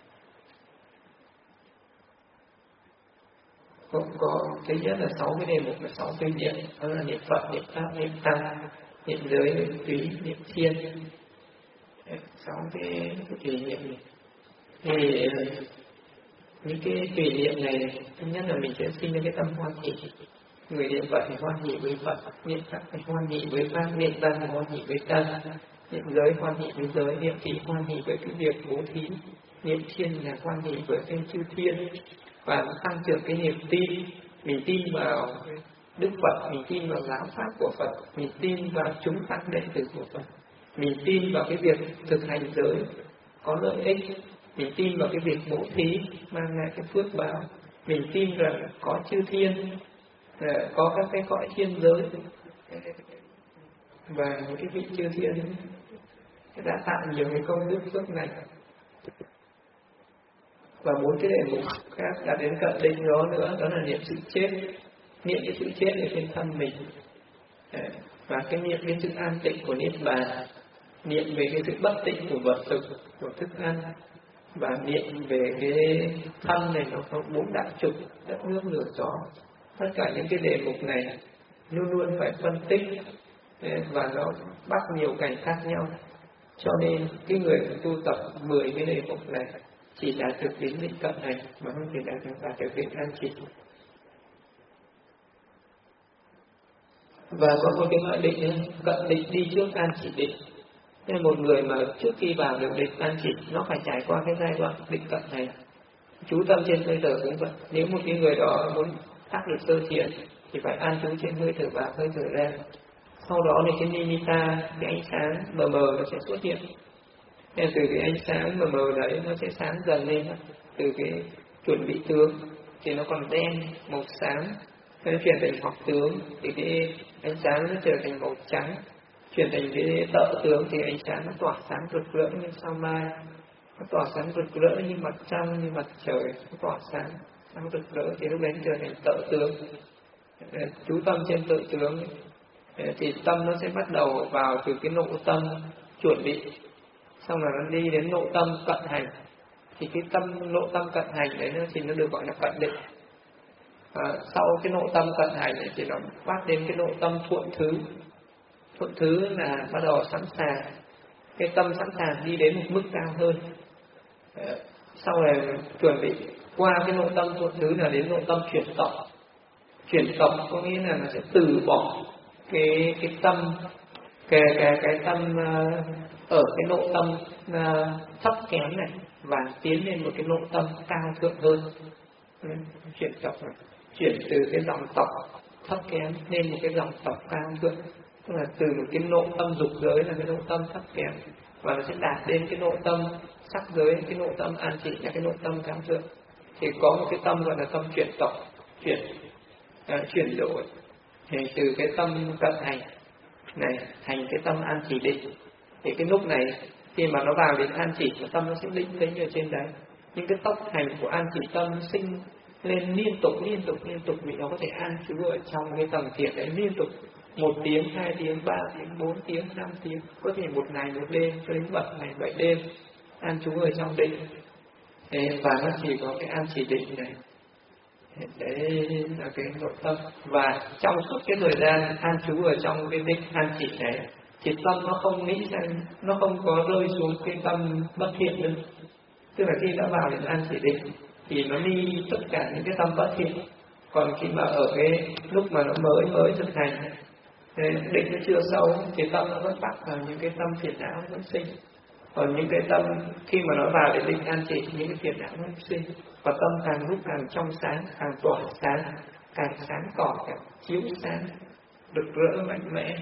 Cũng có thứ nhất là 6 cái đề mục là 6 kinh niệm, đó là niệm Phật, niệm Pháp, niệm Tăng, niệm giới, niệm túy, niệm thiên. 6 cái tùy niệm này. Thì những cái tùy niệm này, thứ nhất là mình sẽ sinh ra cái tâm hoan hỷ. Người niệm Phật thì hoan hỷ với Phật, niệm Pháp thì hoan hỷ với Pháp, niệm Tăng thì hoan hỷ với Tăng, niệm giới hoan hỷ với giới, niệm trí hoan hỷ với cái việc bố thí, niệm thiên là hoan hỷ với cái chư thiên. Và tăng trưởng cái niềm tin, mình tin vào Đức Phật, mình tin vào giáo pháp của Phật, mình tin vào chúng tăng đệ tử của Phật, mình tin vào cái việc thực hành giới có lợi ích, mình tin vào cái việc bố thí mang lại cái phước báo, mình tin rằng có chư thiên, có các cái cõi thiên giới và những cái vị chư thiên đã tạo nhiều cái công đức phước này. Và 4 cái đề mục khác đã đến cận định đó nữa, đó là niệm sự chết, niệm cái sự chết ở trên thân mình, và cái niệm cái sự an tịnh của niết bàn, niệm về cái sự bất tịnh của vật thực, của thức ăn, và niệm về cái thân này nó có 4 đại trục, đất nước lửa gió. Tất cả những cái đề mục này luôn luôn phải phân tích và nó bắt nhiều cảnh khác nhau, cho nên cái người tu tập 10 cái đề mục này chỉ đạt được đến định cận hành mà không thể đạt được định an chỉ. Và có một cái loại định cận định đi trước an chỉ định. Nên một người mà trước khi vào được định an chỉ, nó phải trải qua cái giai đoạn định cận hành. Chú tâm trên hơi thở cũng vậy. Nếu một cái người đó muốn tác được sơ thiền thì phải an trú trên hơi thở vào, hơi thở ra. Sau đó thì cái nimitta, cái ánh sáng mờ mờ nó sẽ xuất hiện. Nên từ cái ánh sáng mờ mờ đấy nó sẽ sáng dần lên, từ cái chuẩn bị tướng thì nó còn đen màu xám, nó chuyển thành hoặc tướng thì cái ánh sáng nó trở thành màu trắng, chuyển thành cái tợ tướng thì ánh sáng nó tỏa sáng rực rỡ như sao mai, nó tỏa sáng rực rỡ như mặt trăng, như mặt trời, nó tỏa sáng rực rỡ thì lúc đấy trở thành tợ tướng. chú tâm trên tự tướng, thì tâm nó sẽ bắt đầu vào từ cái nội tâm chuẩn bị, xong rồi nó đi đến nội tâm cận hành. Thì cái nội tâm cận hành đấy nó được gọi là cận định. Sau cái nội tâm cận hành này thì nó phát đến cái nội tâm thuận thứ. Thuận thứ là bắt đầu sẵn sàng, cái tâm sẵn sàng đi đến một mức cao hơn. Sau này chuẩn bị qua cái nội tâm thuận thứ là đến nội tâm chuyển tổng. Chuyển tổng có nghĩa là nó sẽ từ bỏ cái tâm cái tâm ở cái nội tâm thấp kém này và tiến lên một cái nội tâm cao thượng hơn. Chuyển tộc này, chuyển từ cái dòng tộc thấp kém lên một cái dòng tộc cao thượng, tức là từ một cái nội tâm dục giới là cái nội tâm thấp kém, và nó sẽ đạt đến cái nội tâm sắc giới, cái nội tâm an trị là cái nội tâm cao thượng. Thì có một cái tâm gọi là tâm chuyển tộc, chuyển đổi thì từ cái tâm cận hành này thành cái tâm an chỉ định. Thì cái lúc này khi mà nó vào đến an chỉ, cái tâm nó sẽ định tĩnh ở trên đấy. Nhưng cái tốc hành của an chỉ tâm sinh lên liên tục vì nó có thể an trú ở trong cái tầng thiền đấy liên tục 1 tiếng, 2 tiếng, 3 tiếng, 4 tiếng, 5 tiếng, có thể 1 ngày 1 đêm cho đến 7 ngày 7 đêm an trú ở trong định. Và nó chỉ có cái an chỉ định này, đấy là cái nội tâm. Và trong suốt cái thời gian an trú ở trong cái định an chỉ này thì tâm nó không nghĩ rằng, nó không có rơi xuống cái tâm bất thiện nữa. Tức là khi đã vào đến an chỉ định thì nó đi tất cả những cái tâm bất thiện. Còn khi mà ở cái lúc mà nó mới thực hành định nó chưa sâu thì tâm nó vẫn bắt vào những cái tâm phiền não vẫn sinh. Còn những cái tâm khi mà nó vào để định an chỉ, những cái phiền não nó sinh, và tâm càng lúc càng trong sáng, càng tỏa sáng, càng sáng tỏ, càng chiếu sáng, rực rỡ mạnh mẽ.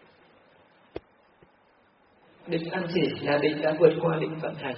Định an chỉ là định đã vượt qua định vận hành.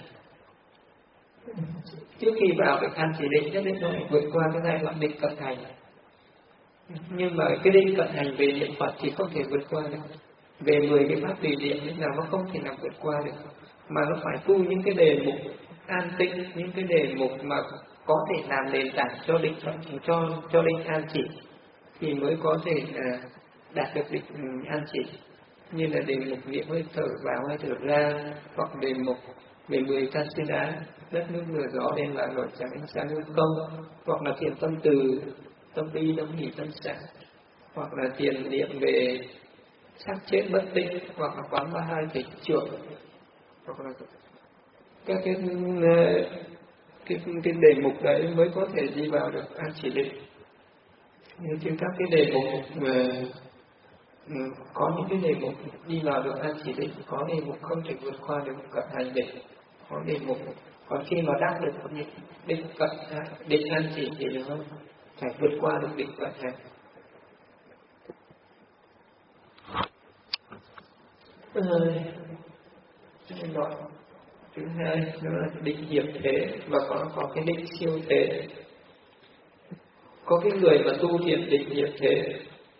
Trước khi vào cái an chỉ định nhất định nó phải vượt qua cái giai đoạn định cận hành. Nhưng mà cái định cận hành về niệm Phật thì không thể vượt qua được. Về 10 cái pháp tùy niệm nên là nó không thể nào vượt qua được, mà nó phải tu những cái đề mục an tĩnh, những cái đề mục mà có thể làm nền tảng cho định cho định an chỉ thì mới có thể đạt được định an chỉ. Như là đề mục niệm hơi thở vào hơi thở ra, hoặc đề mục về 10 căn sư đá, đất nước lửa gió đen và lửa trắng ánh sáng hư không, hoặc là thiền tâm từ, tâm bi, tâm hỷ, tâm xả, hoặc là thiền niệm về xác chết bất tinh, hoặc là quán 32 thể trưởng, hoặc là các cái đề mục đấy mới có thể đi vào được an chỉ định. Nhưng trên các cái đề mục có những cái đề mục đi vào được an chỉ định, có đề mục không thể vượt qua được cận hành định, có đề mục còn khi mà đang được định cận định an chỉ thì nó phải vượt qua được định cận hành. Loại thứ hai đó là định hiệp thế, và có cái định siêu thế. Có cái người mà tu thiền định hiệp thế,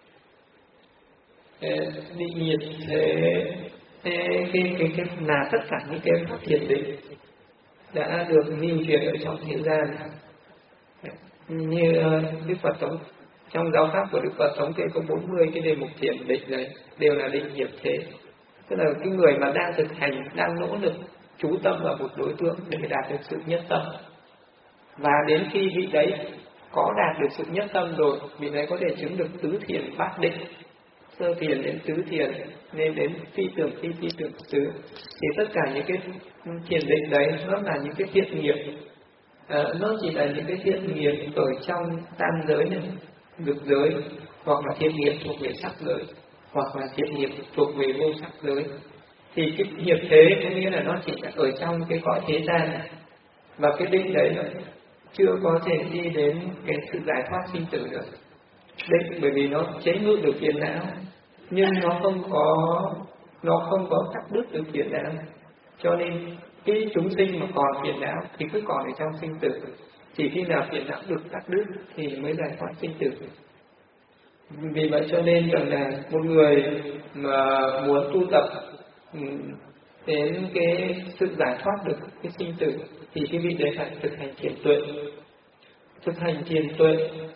định hiệp thế cái là tất cả những cái pháp thiền định đã được lưu truyền ở trong thế gian. Như Đức Phật trong giáo pháp của Đức Phật thống kê có 40 cái đề mục thiền định này đều là định hiệp thế. Tức là cái người mà đang thực hành, đang nỗ lực chú tâm vào một đối tượng để đạt được sự nhất tâm. Và đến khi vị đấy có đạt được sự nhất tâm rồi, vị đấy có thể chứng được tứ thiền bát định, sơ thiền đến tứ thiền, nên đến phi tưởng tứ. Thì tất cả những cái thiền định đấy nó là những cái thiện nghiệp, nó chỉ là những cái thiện nghiệp ở trong tam giới này, dục giới, hoặc là thiện nghiệp thuộc về sắc giới, hoặc là thiện nghiệp thuộc về vô sắc giới. Thì cái nghiệp thế có nghĩa là nó chỉ là ở trong cái cõi thế gian này, và cái định đấy nó chưa có thể đi đến cái sự giải thoát sinh tử được. Định bởi vì nó chế ngự được phiền não, nhưng nó không có cắt đứt được phiền não. Cho nên cái chúng sinh mà còn phiền não thì cứ còn ở trong sinh tử. Chỉ khi nào phiền não được cắt đứt thì mới giải thoát sinh tử. Vì vậy cho nên rằng là một người mà muốn tu tập đến cái sự giải thoát được cái sinh tử thì cái vị đấy phải thực hành thiền tuệ. Thực hành thiền tuệ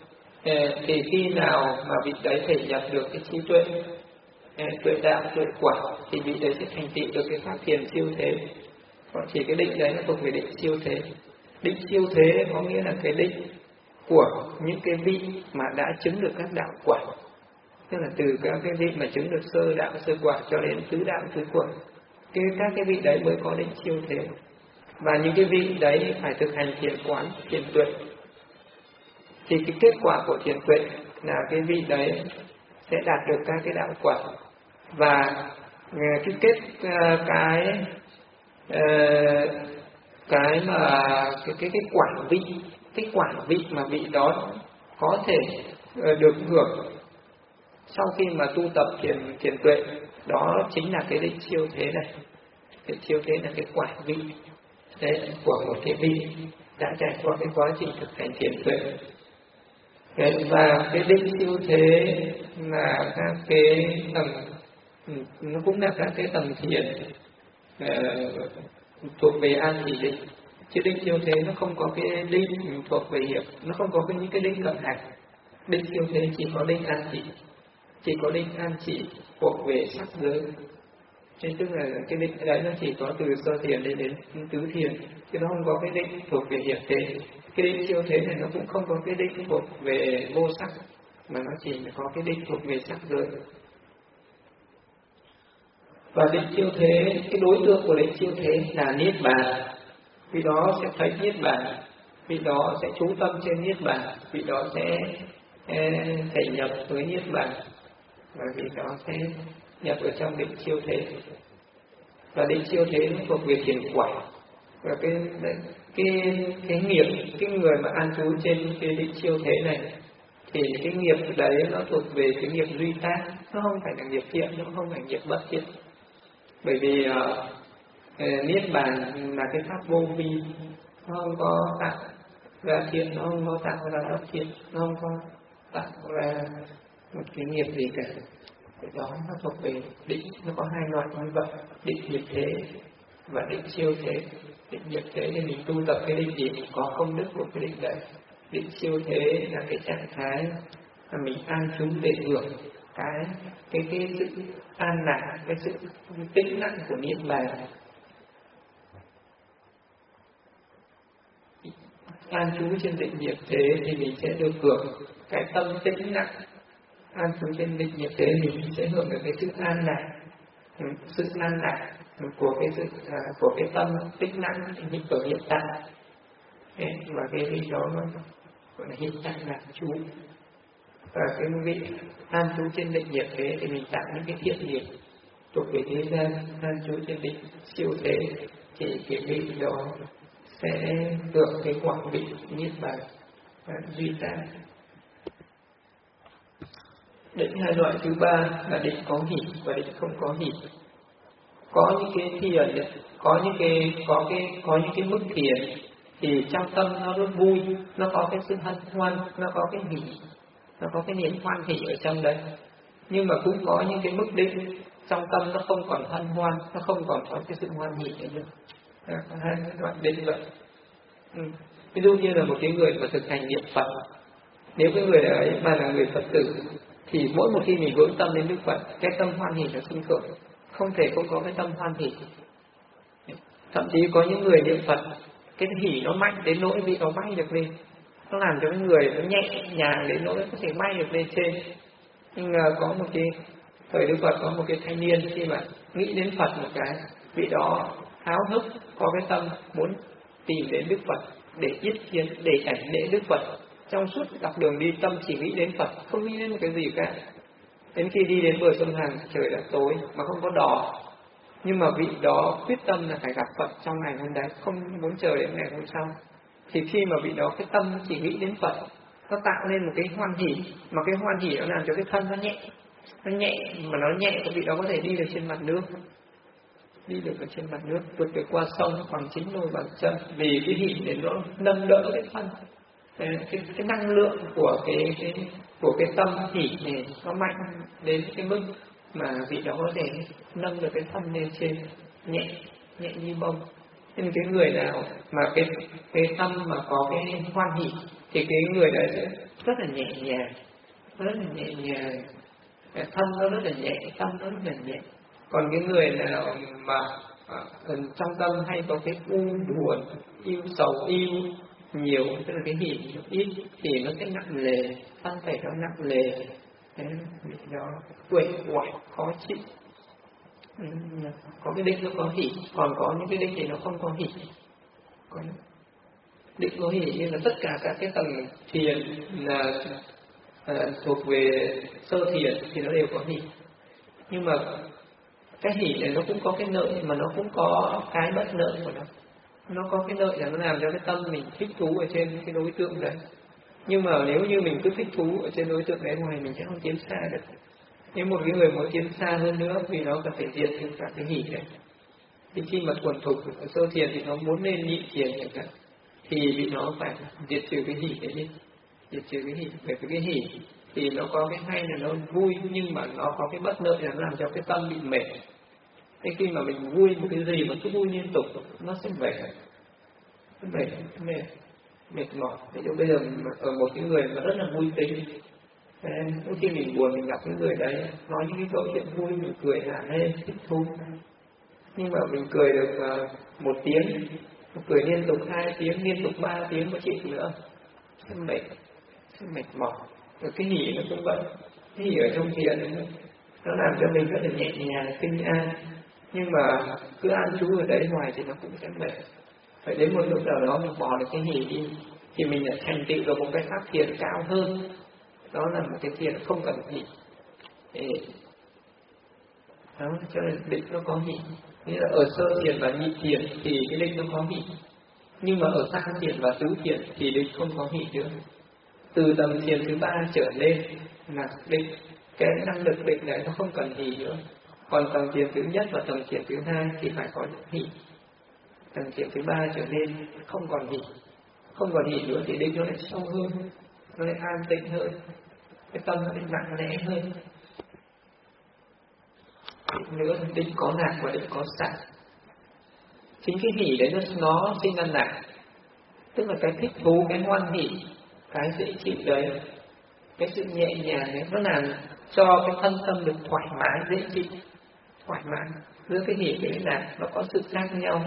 Thì khi nào mà vị đấy thể nhập được cái trí tuệ, tuệ đạo, tuệ quả, thì vị đấy sẽ thành tựu được cái pháp thiền siêu thế. Còn chỉ cái định đấy nó thuộc về định siêu thế. Định siêu thế có nghĩa là cái định của những cái vị mà đã chứng được các đạo quả, tức là từ các cái vị mà chứng được sơ đạo, sơ quả cho đến tứ đạo, tứ quả. Các cái vị đấy mới có định siêu thế. Và những cái vị đấy phải thực hành thiền quán, thiền tuệ. Thì cái kết quả của thiền tuệ là cái vị đấy sẽ đạt được các cái đạo quả. Và cái quả vị mà vị đó có thể được hưởng sau khi mà tu tập thiền tuệ, đó chính là cái định siêu thế này. Định siêu thế là cái quả vị đấy của một cái vị đã trải qua cái quá trình thực hành thiền tuệ. Và cái định siêu thế là các cái tầng, nó cũng là các cái tầng thiền thuộc về an chỉ định. Chứ định siêu thế nó không có cái định thuộc về hiệp, nó không có những cái định cận hành. Định siêu thế chỉ có định an chỉ, thuộc về sắc giới. Thế tức là cái định đấy nó chỉ có từ sơ thiền đến tứ thiền, chứ nó không có cái định thuộc về hiệp thế. Cái định siêu thế này nó cũng không có cái định thuộc về vô sắc, mà nó chỉ có cái định thuộc về sắc giới. Và định siêu thế, cái đối tượng của định siêu thế là niết bàn. Vì đó sẽ thấy niết bàn, vì đó sẽ chú tâm trên niết bàn, vì đó sẽ thể nhập với niết bàn, và vì đó sẽ nhập ở trong định siêu thế. Và định siêu thế nó thuộc về thiền quả. Và cái nghiệp, cái người mà an trú trên cái định siêu thế này, thì cái nghiệp đấy nó thuộc về cái nghiệp duy tác, nó không phải là nghiệp thiện, nó không phải nghiệp bất thiện. Bởi vì niết bàn là cái pháp vô vi, nó không có tạo ra thiện, nó không có tạo ra bất thiện, nó không có tạo ra một cái nghiệp gì cả. Cái đó nó thuộc về định, nó có hai loại như vậy: định nghiệp thế và định siêu thế. Định nghiệp thế thì mình tu tập cái định gì mình có công đức của cái định đấy. Định siêu thế là cái trạng thái mà mình an trú để hưởng cái sự an lạc, cái sự tĩnh lặng của niết bàn. An trú trên định nghiệp thế thì mình sẽ được hưởng cái tâm tĩnh lặng. An trú trên định nghiệp thế thì mình sẽ hưởng được cái sự an lạc, sự an lạc của cái tâm tĩnh lặng như ở hiện tại. Và cái vị đó nó gọi là hiện tại lạc trú. Và cái vị an trú trên định nghiệp thế thì mình tạo những cái thiện nghiệp thuộc về thế gian. An trú trên định siêu thế thì cái vị đó sẽ được cái quả vị niết bàn và duy tác. Định hai loại thứ ba là định có hỷ và định không có hỷ. Có những cái thiền, có những cái mức thiền thì trong tâm nó rất vui, nó có cái sự hân hoan, nó có cái hỷ, nó có cái niềm hoan hỷ ở trong đấy. Nhưng mà cũng có những cái mức định trong tâm nó không còn hân hoan, nó không còn có cái sự hoan hỷ nữa. Hai loại định vậy. Ví dụ như là một cái người mà thực hành niệm Phật, nếu cái người đấy mà là người Phật tử thì mỗi một khi mình hướng tâm đến Đức Phật, cái tâm hoan hỷ nó sinh khởi, không thể không có cái tâm hoan hỷ. Thậm chí có những người niệm Phật, cái hỷ nó mạnh đến nỗi bị nó bay được lên, nó làm cho cái người nó nhẹ nhàng đến nỗi có thể bay được lên trên. Nhưng có một cái thời Đức Phật có một cái thanh niên khi mà nghĩ đến Phật một cái, vị đó háo hức, có cái tâm muốn tìm đến Đức Phật để yết kiến, để ảnh lễ Đức Phật. Trong suốt dọc đường đi tâm chỉ nghĩ đến Phật, không nghĩ đến một cái gì cả. Đến khi đi đến bờ sông Hằng, trời đã tối mà không có đò, nhưng mà vị đó quyết tâm là phải gặp Phật trong ngày hôm đấy, không muốn chờ đến ngày hôm sau. Thì khi mà vị đó cái tâm chỉ nghĩ đến Phật, nó tạo nên một cái hoan hỷ, mà cái hoan hỷ nó làm cho cái thân nó nhẹ, mà nó nhẹ thì vị đó có thể đi được trên mặt nước, vượt được qua sông bằng chính đôi bàn chân, vì cái hỷ để nó nâng đỡ cái thân. Cái năng lượng của cái tâm hỷ này nó mạnh đến cái mức mà vị đó có thể nâng được cái thân lên trên, nhẹ như bông. Nên cái người nào mà cái tâm mà có cái hoan hỷ thì cái người đấy sẽ rất là nhẹ nhàng, thân nó rất là nhẹ, tâm nó rất là nhẹ. Còn cái người nào mà trong tâm hay có cái u buồn, yêu sầu yêu nhiều, tức là cái hỉ ít, thì nó sẽ nặng nề, thân thể nó nặng nề, nó quệ quại khó chịu. Có cái định nó có hỉ, còn có những cái định thì nó không có hỉ. Còn định có hỉ như là tất cả các cái tầng thiền là thuộc về sơ thiền thì nó đều có hỉ. Nhưng mà cái hỉ này nó cũng có cái lợi mà nó cũng có cái bất lợi của nó. Nó có cái lợi là nó làm cho cái tâm mình thích thú ở trên cái đối tượng đấy. Nhưng mà nếu như mình cứ thích thú ở trên đối tượng đấy ngoài mình sẽ không tiến xa được. Nếu một cái người muốn tiến xa hơn nữa thì nó cần phải diệt được cả cái hỉ này. Thì khi mà thuần thục ở sơ thiền thì nó muốn lên nhị thiền chẳng hạn, thì nó phải diệt trừ cái hỉ đấy đi. Diệt trừ cái hỉ, bởi vì cái hỉ thì nó có cái hay là nó vui, nhưng mà nó có cái bất lợi là nó làm cho cái tâm bị mệt. Thế khi mà mình vui một cái gì mà cứ vui liên tục, nó sẽ mệt mỏi. Ví dụ bây giờ ở một cái người mà rất là vui tính, mỗi khi mình buồn mình gặp cái người đấy nói những cái câu chuyện vui mình cười hả hê thích thú, nhưng mà mình cười được 1 tiếng, cười liên tục 2 tiếng, liên tục 3 tiếng có chịu nữa, sẽ mệt mỏi. Rồi cái hỉ nó cũng vậy, cái hỉ ở trong thiền nó làm cho mình rất là nhẹ nhàng, kinh an, nhưng mà cứ an trú ở đấy ngoài thì nó cũng sẽ mệt. Phải đến một lúc nào đó mình bỏ được cái hỉ đi thì mình đã thành tựu được một cái pháp thiền cao hơn. Đó là một cái thiền không cần hỉ. Đó, cho nên định nó có hỉ. Nghĩa là ở sơ thiền và nhị thiền thì cái định nó có hỉ. Nhưng mà ở tam thiền và tứ thiền thì định không có hỉ nữa. Từ tầng thiền thứ 3 trở lên là định, cái năng lực định này nó không cần hỉ nữa. Còn tầng thiền thứ nhất và tầng thiền thứ 2 thì phải có hỉ. Tầng thiền thứ 3 trở lên không còn hỉ. Không còn hỉ nữa thì định nó lại sâu hơn, nó lại an tịnh hơn, cái tâm nó lại nặng nề hơn. Nữa định có lạc và định có xả. Chính cái hỉ đấy nó sinh ra lạc, tức là cái thích thú, cái hoan hỉ, cái dễ chịu đấy, cái sự nhẹ nhàng đấy, nó làm cho cái thân tâm được thoải mái, dễ chịu, thoải mái. Giữa cái hỉ với cái lạc nó có sự khác nhau.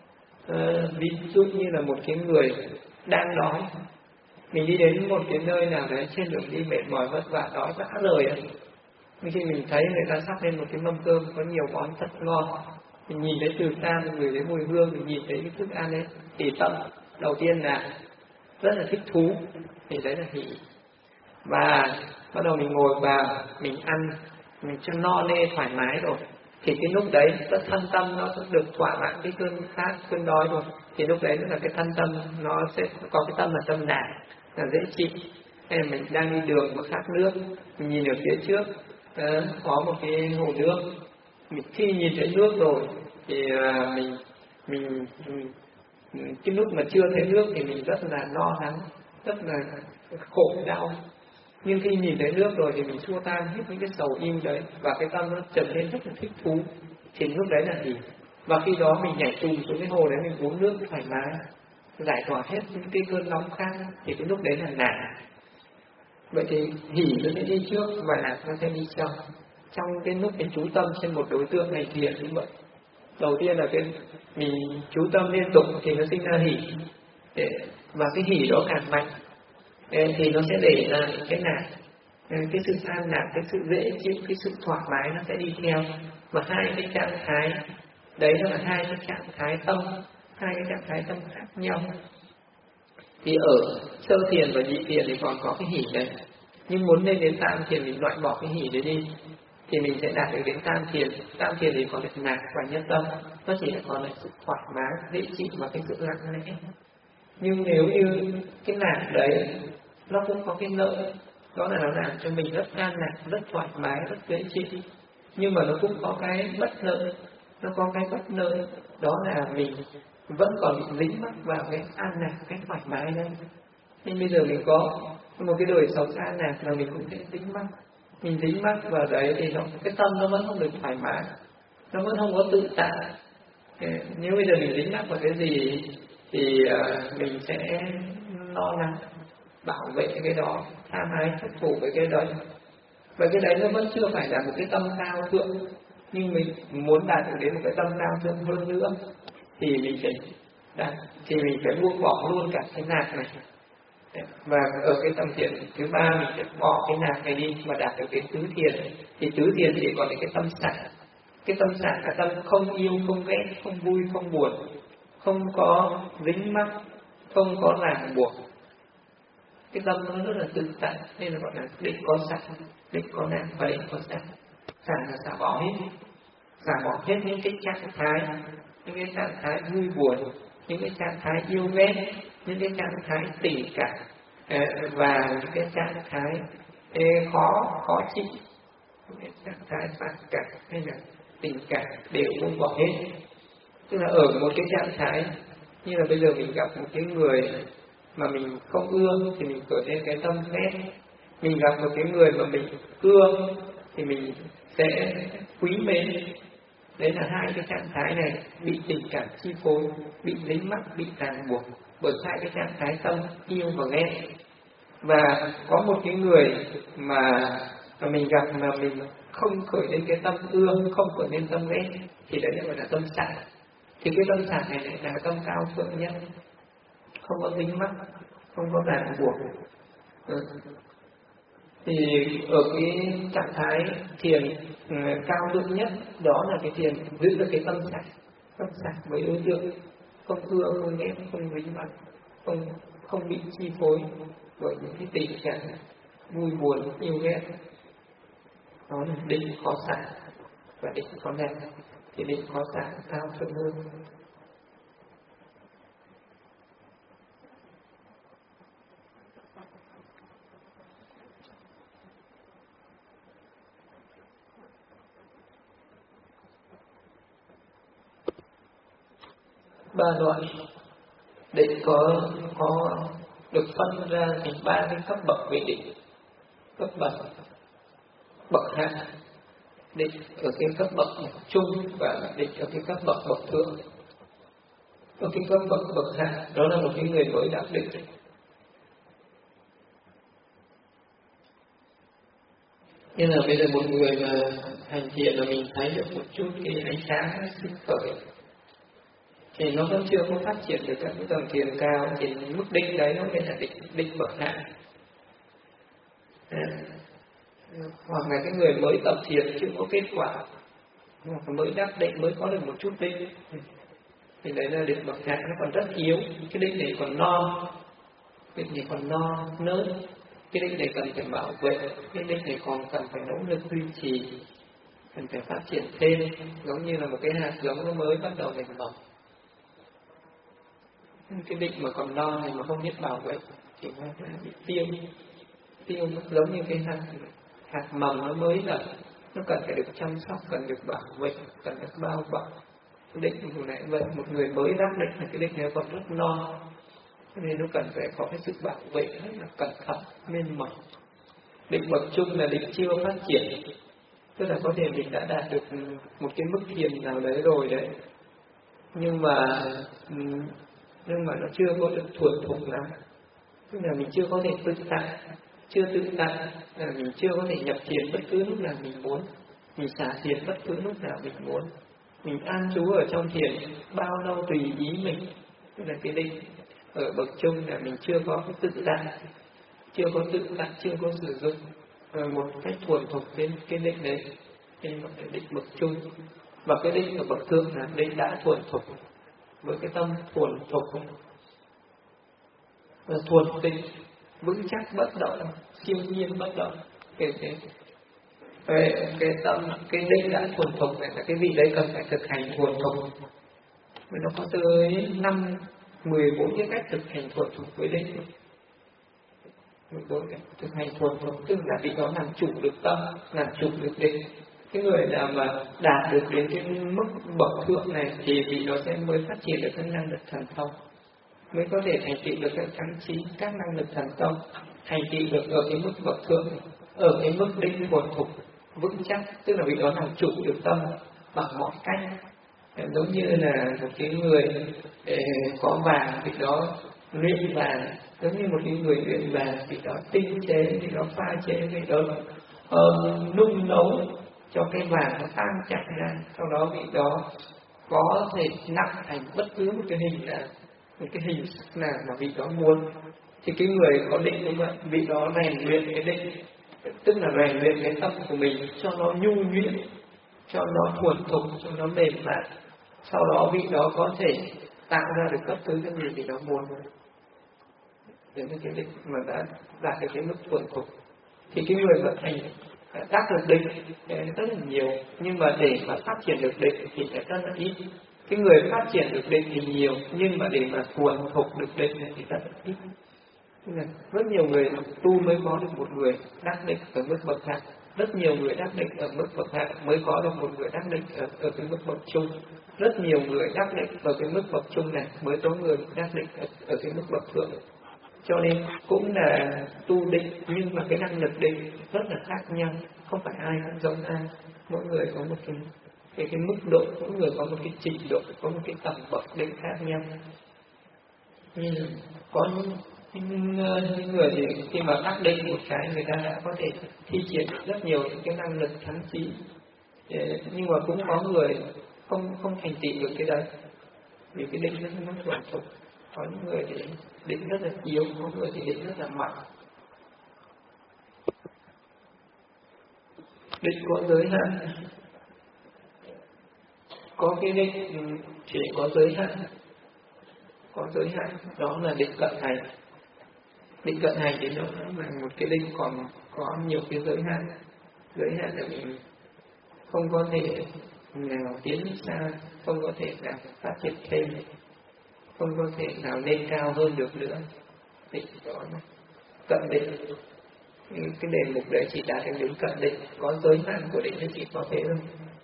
Ví dụ như là một cái người đang đói, mình đi đến một cái nơi nào đấy trên đường đi mệt mỏi vất vả đói rã rời, nhưng khi mình thấy người ta sắp lên một cái mâm cơm có nhiều món thật ngon, mình nhìn thấy từ xa, mình ngửi thấy mùi hương, mình nhìn thấy cái thức ăn ấy, thì tâm đầu tiên là rất là thích thú, thì đấy là hỉ. Và bắt đầu mình ngồi vào, mình ăn, mình cho no nê thoải mái rồi, thì cái lúc đấy cái thân tâm nó sẽ được thỏa mãn cái cơn khát, cơn đói rồi, thì lúc đấy là cái thân tâm nó sẽ có cái tâm là tâm lạc, là dễ chịu. Hay là mình đang đi đường mà khát nước, mình nhìn ở phía trước có một cái hồ nước, khi nhìn thấy nước rồi thì mình cái lúc mà chưa thấy nước thì mình rất là lo lắng, rất là khổ đau. Nhưng khi nhìn thấy nước rồi thì mình xua tan hết những cái sầu ưu đấy, và cái tâm nó trở nên rất là thích thú, thì lúc đấy là gì? Và khi đó mình nhảy tùm xuống cái hồ đấy, mình uống nước thoải mái, giải tỏa hết những cái cơn nóng khát, thì cái lúc đấy là lạc. Vậy thì hỉ nó sẽ đi trước và lạc nó sẽ đi sau. Trong cái lúc mình chú tâm trên một đối tượng này thiền như vậy, đầu tiên là cái mình chú tâm liên tục thì nó sinh ra hỉ, và cái hỉ đó càng mạnh thì nó sẽ để lại cái lạc, cái sự an lạc, cái sự dễ chịu, cái sự thoải mái nó sẽ đi theo. Và hai cái trạng thái đấy nó là hai cái trạng thái tâm, hai cái trạng thái tâm khác nhau. Thì ở sơ thiền và nhị thiền thì còn có cái hỉ đấy, nhưng muốn lên đến tam thiền mình loại bỏ cái hỉ đấy đi thì mình sẽ đạt được đến tam thiền. Tam thiền thì có được lạc và nhất tâm, nó chỉ là còn lại sự thoải mái, dễ chịu và cái sự lặng lẽ. Nhưng nếu như cái lạc đấy nó cũng có cái lợi, đó là nó làm cho mình rất an lạc, rất thoải mái, rất dễ chịu, nhưng mà nó cũng có cái bất lợi. Nó có cái bất lợi, đó là mình vẫn còn bị dính mắc vào cái an lạc, cái thoải mái đấy. Nhưng bây giờ mình có một cái đời sống an lạc là mình cũng sẽ dính mắc. Mình dính mắc vào đấy thì cái tâm nó vẫn không được thoải mái, nó vẫn không có tự tại. Nếu bây giờ mình dính mắc vào cái gì thì mình sẽ lo lắng, bảo vệ cái đó, tham ái chấp thủ với cái đấy. Và cái đấy nó vẫn chưa phải là một cái tâm cao thượng, nhưng mình muốn đạt được đến một cái tâm cao thượng hơn nữa thì mình phải buông bỏ luôn cả cái nạc này. Và ở cái tâm thiền thứ ba mình sẽ bỏ cái nạc này đi mà đạt được đến tứ thiền. Thì tứ thiền thì gọi là cái tâm xả. Cái tâm xả là tâm không yêu, không ghét, không vui, không buồn, không có dính mắc, không có ràng buộc. Cái tâm nó rất là tự tại, nên là gọi là định có xả, định có nạc và định có xả. Xả là xả bỏ hết những cái trạng thái, những cái trạng thái vui buồn, những cái trạng thái yêu ghét, những cái trạng thái tình cảm và những cái trạng thái khó chịu, những cái trạng thái phản cảm hay là tình cảm đều buông bỏ hết. Tức là ở một cái trạng thái như là bây giờ mình gặp một cái người mà mình không ưa thì mình khởi lên cái tâm ghét, mình gặp một cái người mà mình ưa thì mình sẽ quý mến. Đấy là hai cái trạng thái này bị tình cảm chi phối, bị dính mắc, bị ràng buộc bởi hai cái trạng thái tâm yêu và ghét. Và có một cái người mà mình gặp mà mình không khởi lên cái tâm ưa, không khởi lên tâm ghét thì đấy gọi là tâm xả. Thì cái tâm xả này lại là tâm cao thượng nhất, không có dính mắc, không có ràng buộc. Thì ở cái trạng thái thiền cao thượng nhất đó là cái thiền giữ được cái tâm xả với đối tượng không ưa, không ghét, không dính mắc, không bị chi phối bởi những cái tình cảm vui buồn, yêu ghét. Đó là định có xả và định có nạc. Thì định có xả cao thượng hơn. Ba loại định có được phân ra thành ba cái cấp bậc về định. Cấp bậc hạ, định ở cái cấp bậc trung và định ở cái cấp bậc thượng. Ở cái cấp bậc hạ đó là một cái người mới đạt định. Như là bây giờ một người mà hành thiện mà mình thấy được một chút cái ánh sáng sinh khởi thì nó vẫn chưa có phát triển được các cái tầng thiền cao, thì mức định đấy nó mới là định bậc hạ. Hoặc là cái người mới tập thiền chưa có kết quả, hoặc là mới đắc định, mới có được một chút định, thì đấy là định bậc hạ, nó còn rất yếu. Cái định này còn non, định này còn non nớt, cái định này cần phải bảo vệ, cái định này còn cần phải nỗ lực duy trì, cần phải phát triển thêm, giống như là một cái hạt giống nó mới bắt đầu nảy mầm. Cái định mà còn non này mà không biết bảo vệ thì nó sẽ bị tiêu, nó giống như cái hạt mầm nó mới là nó cần phải được chăm sóc, cần được bảo vệ, cần được bao bọc. Cái định của này vậy, một người mới đắc định là cái định này còn rất non, cho nên nó cần phải có cái sự bảo vệ rất là cẩn thận, nên mật. Định bậc trung là định chưa phát triển, tức là có thể mình đã đạt được một cái mức thiền nào đấy rồi đấy, nhưng mà nó chưa có được thuần thục lắm. Tức là mình chưa có thể tự tại, là mình chưa có thể nhập thiền bất cứ lúc nào mình muốn, mình xả thiền bất cứ lúc nào mình muốn, mình an trú ở trong thiền bao lâu tùy ý mình. Tức là cái định ở bậc trung là mình chưa có cái tự tại, chưa có sử dụng một cách thuần thục cái định đấy, nên gọi là định bậc trung. Và cái định ở bậc thượng là định đã thuần thục, với cái tâm thuần thục, thuần tịnh, vững chắc bất động, siêu nhiên bất động. Cái tâm, cái định đã thuần thục này là cái vị đấy cần phải thực hành thuần thục. Vì nó có tới 14 cái cách thực hành thuần thục với định. 14 cách thực hành thuần thục, tức là vị đó làm chủ được tâm, làm chủ được định. Cái người nào mà đạt được đến cái mức bậc thượng này thì vị đó sẽ mới phát triển được các năng lực thần thông, mới có thể thành tựu được các thắng trí, các năng lực thần thông, thành tựu được ở cái mức bậc thượng, ở cái mức định thuần thục vững chắc, tức là vị đó làm chủ được tâm bằng mọi cách. Giống như là một cái người có vàng, vị đó luyện vàng giống như một cái người luyện vàng thì đó tinh chế, thì đó pha chế, thì đó nung nấu cho cái vàng nó tan chảy ra, sau đó vị đó có thể nặng thành bất cứ một cái hình nào, một cái hình sắc nào mà vị đó muốn. Thì cái người có định như vậy, vị đó rèn luyện cái định, tức là rèn luyện cái tâm của mình cho nó nhu nhuyễn, cho nó thuần thục, cho nó mềm mại, sau đó vị đó có thể tạo ra được các thứ cái gì vị đó muốn. Đến cái định mà đã đạt được cái mức thuần thục thì cái người vận hành đắc được định rất là nhiều, nhưng mà để mà phát triển được định thì sẽ rất là ít. Cái người phát triển được định thì nhiều, nhưng mà để mà thuần thục được định thì rất là ít. Rất nhiều người tu mới có được một người đắc định ở mức bậc hạng, rất nhiều người đắc định ở mức bậc hạng mới có được một người đắc định ở cái mức bậc trung, rất nhiều người đắc định ở cái mức bậc trung này mới có người đắc định ở cái mức bậc thượng. Cho nên cũng là tu định, nhưng mà cái năng lực định rất là khác nhau, không phải ai cũng giống ai, mỗi người có một cái mức độ, mỗi người có một cái trình độ, có một cái tầm bậc định khác nhau. Như có những người thì khi mà đắc định một cái, người ta đã có thể thi triển rất nhiều những cái năng lực thắng trí, nhưng mà cũng có người không thành tựu được cái đấy, vì cái định rất là thuần thục. Có những người thì định rất là yếu, có người thì định rất là mạnh. Định có giới hạn, có cái định chỉ có giới hạn, có giới hạn, đó là định cận hành. Định cận hành thì nó là một cái định còn có nhiều cái giới hạn. Giới hạn là mình không có thể nào tiến xa, không có thể nào phát triển thêm, không có thể nào lên cao hơn được nữa. Định đó là cận định. Cái đề mục đấy chỉ đạt đến cận định, có giới hạn của định nó chỉ có thế thôi.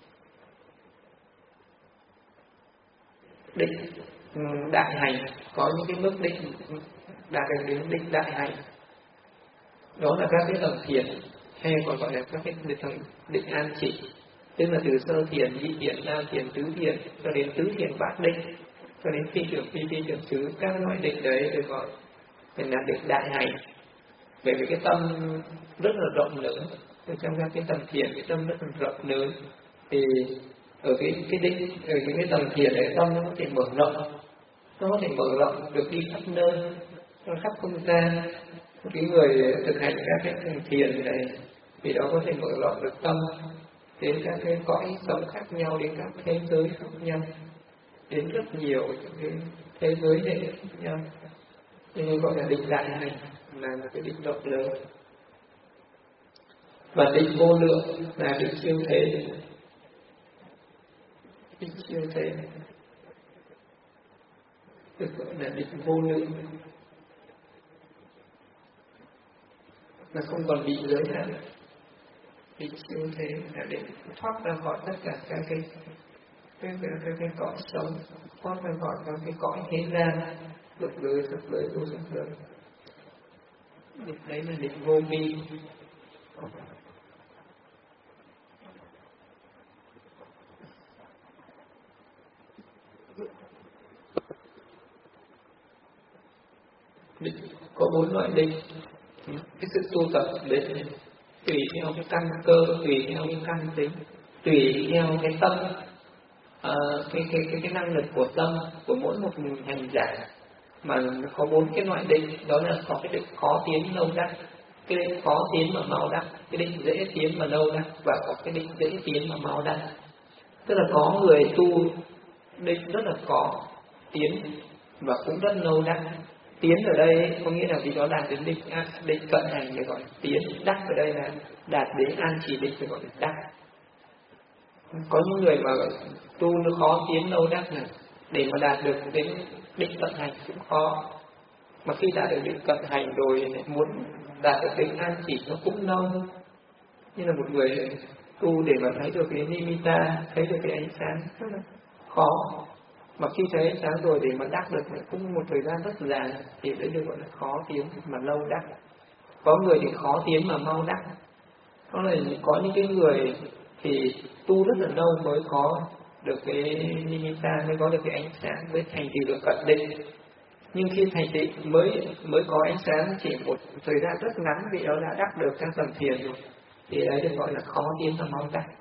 Định đại hành, có những cái mức định đạt đến định đại hành, đó là các cái tầng thiền, hay còn gọi là các cái định an chỉ, tức là từ sơ thiền, nhị thiền, tam thiền, tứ thiền cho đến tứ thiền bát định, cho đến phi tưởng xứ, các loại định đấy được gọi là định đại hành. Bởi vì cái tâm rất là rộng lớn, trong các cái tầng thiền cái tâm rất là rộng lớn, thì ở cái định, ở những cái tầng thiền đấy tâm nó có thể mở rộng, nó có thể mở rộng được đi khắp nơi, trong khắp không gian. Cái người thực hành các cái tầng thiền này thì đó có thể mở rộng được tâm đến các cái cõi sống khác nhau, đến các thế giới khác nhau, đến rất nhiều những cái thế giới này khác nhau. Nhưng gọi là định đại hành, là một cái định rộng lớn. Và định vô lượng là định siêu thế. Định siêu thế được gọi là định vô lượng, là không còn bị giới hạn. Định siêu thế là định thoát ra khỏi tất cả các cái cõi sống, thoát ra khỏi các cái cõi thế gian, dục giới vô dục giới. Định đấy là định vô vi. Định có 4 loại định. Cái sự tu tập định tùy theo cái căn cơ, tùy theo cái căn tính, tùy theo cái tâm, cái năng lực của tâm của mỗi một hành giả, mà có 4 cái loại định. Đó là có cái định khó tiến lâu đắc, cái định khó tiến mà mau đắc, cái định dễ tiến mà lâu đắc, và có cái định dễ tiến mà mau đắc. Tức là có người tu định rất là khó tiến và cũng rất lâu đắc. Tiến ở đây có nghĩa là vì đó đạt đến định cận hành thì gọi là tiến, đắc ở đây là đạt đến an chỉ định thì gọi là đắc. Có những người mà tu nó khó tiến lâu đắc này, để mà đạt được đến định cận hành cũng khó. Mà khi đạt được định cận hành rồi muốn đạt được định an chỉ nó cũng lâu. Như là một người tu để mà thấy được cái nimitta, thấy được cái ánh sáng rất là khó. Mà khi thấy ánh sáng rồi để mà đắc được cũng một thời gian rất dài, thì đấy được gọi là khó tiến mà lâu đắc. Có người thì khó tiến mà mau đắc. Có những cái người thì tu rất là lâu mới có được cái nimitta, mới có được cái ánh sáng, mới thành tựu được cận định. Nhưng khi thành tựu mới có ánh sáng chỉ một thời gian rất ngắn, vị đó đã đắc được các tầng thiền rồi, thì đấy được gọi là khó tiến và mau đắc.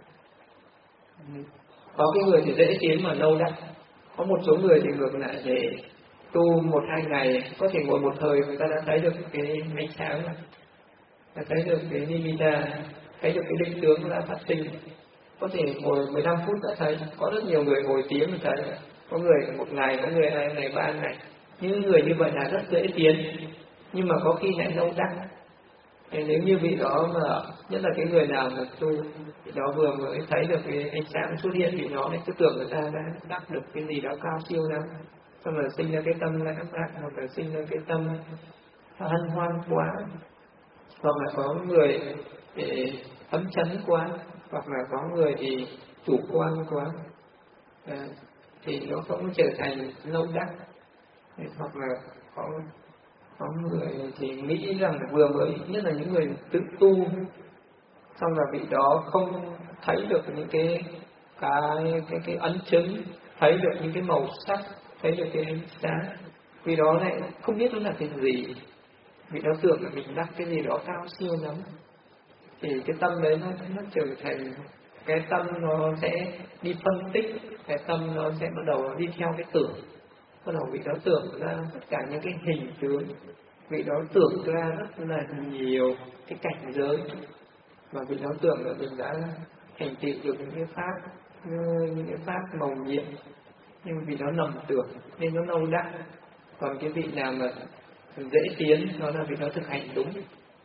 Có cái người thì dễ tiến mà lâu đắc, có một số người thì ngược lại, để tu 1-2 ngày có thể ngồi một thời người ta đã thấy được cái ánh sáng, đã thấy được cái nimitta, thấy được cái định tướng đã phát sinh. Có thể ngồi 15 phút đã thấy, có rất nhiều người ngồi tiếng mới thấy, có người 1 ngày, có người 2 ngày, 3 ngày. Những người như vậy là rất dễ tiến, nhưng mà có khi lại lâu đắc. Thì nếu như vị đó mà, nhất là cái người nào mà tu, vị đó vừa mới thấy được cái ánh sáng xuất hiện, thì nó lại cứ tưởng người ta đã đắc được cái gì đó cao siêu lắm, xong rồi sinh ra cái tâm lãng mạn, hoặc là sinh ra cái tâm hân hoan quá, hoặc là có người thì phấn chấn quá, hoặc là có người thì chủ quan quá, thì nó không trở thành lâu đắc. Hoặc là có người thì nghĩ rằng vừa mới, nhất là những người tự tu, xong là vị đó không thấy được những cái ấn chứng, thấy được những cái màu sắc, thấy được cái ánh sáng, vì đó lại không biết nó là cái gì, vì đó tưởng là mình đắc cái gì đó cao siêu lắm, thì cái tâm đấy nó trở thành cái tâm, nó sẽ đi phân tích, cái tâm nó sẽ bắt đầu đi theo cái tưởng, bắt đầu vị đó tưởng ra tất cả những cái hình tướng, vị đó tưởng ra rất là nhiều cái cảnh giới, và vị đó tưởng là mình đã thành tựu được những cái pháp màu nhiệm, nhưng vì nó lầm tưởng nên nó lâu đắc. Còn cái vị nào mà dễ tiến, đó là vị đó thực hành đúng.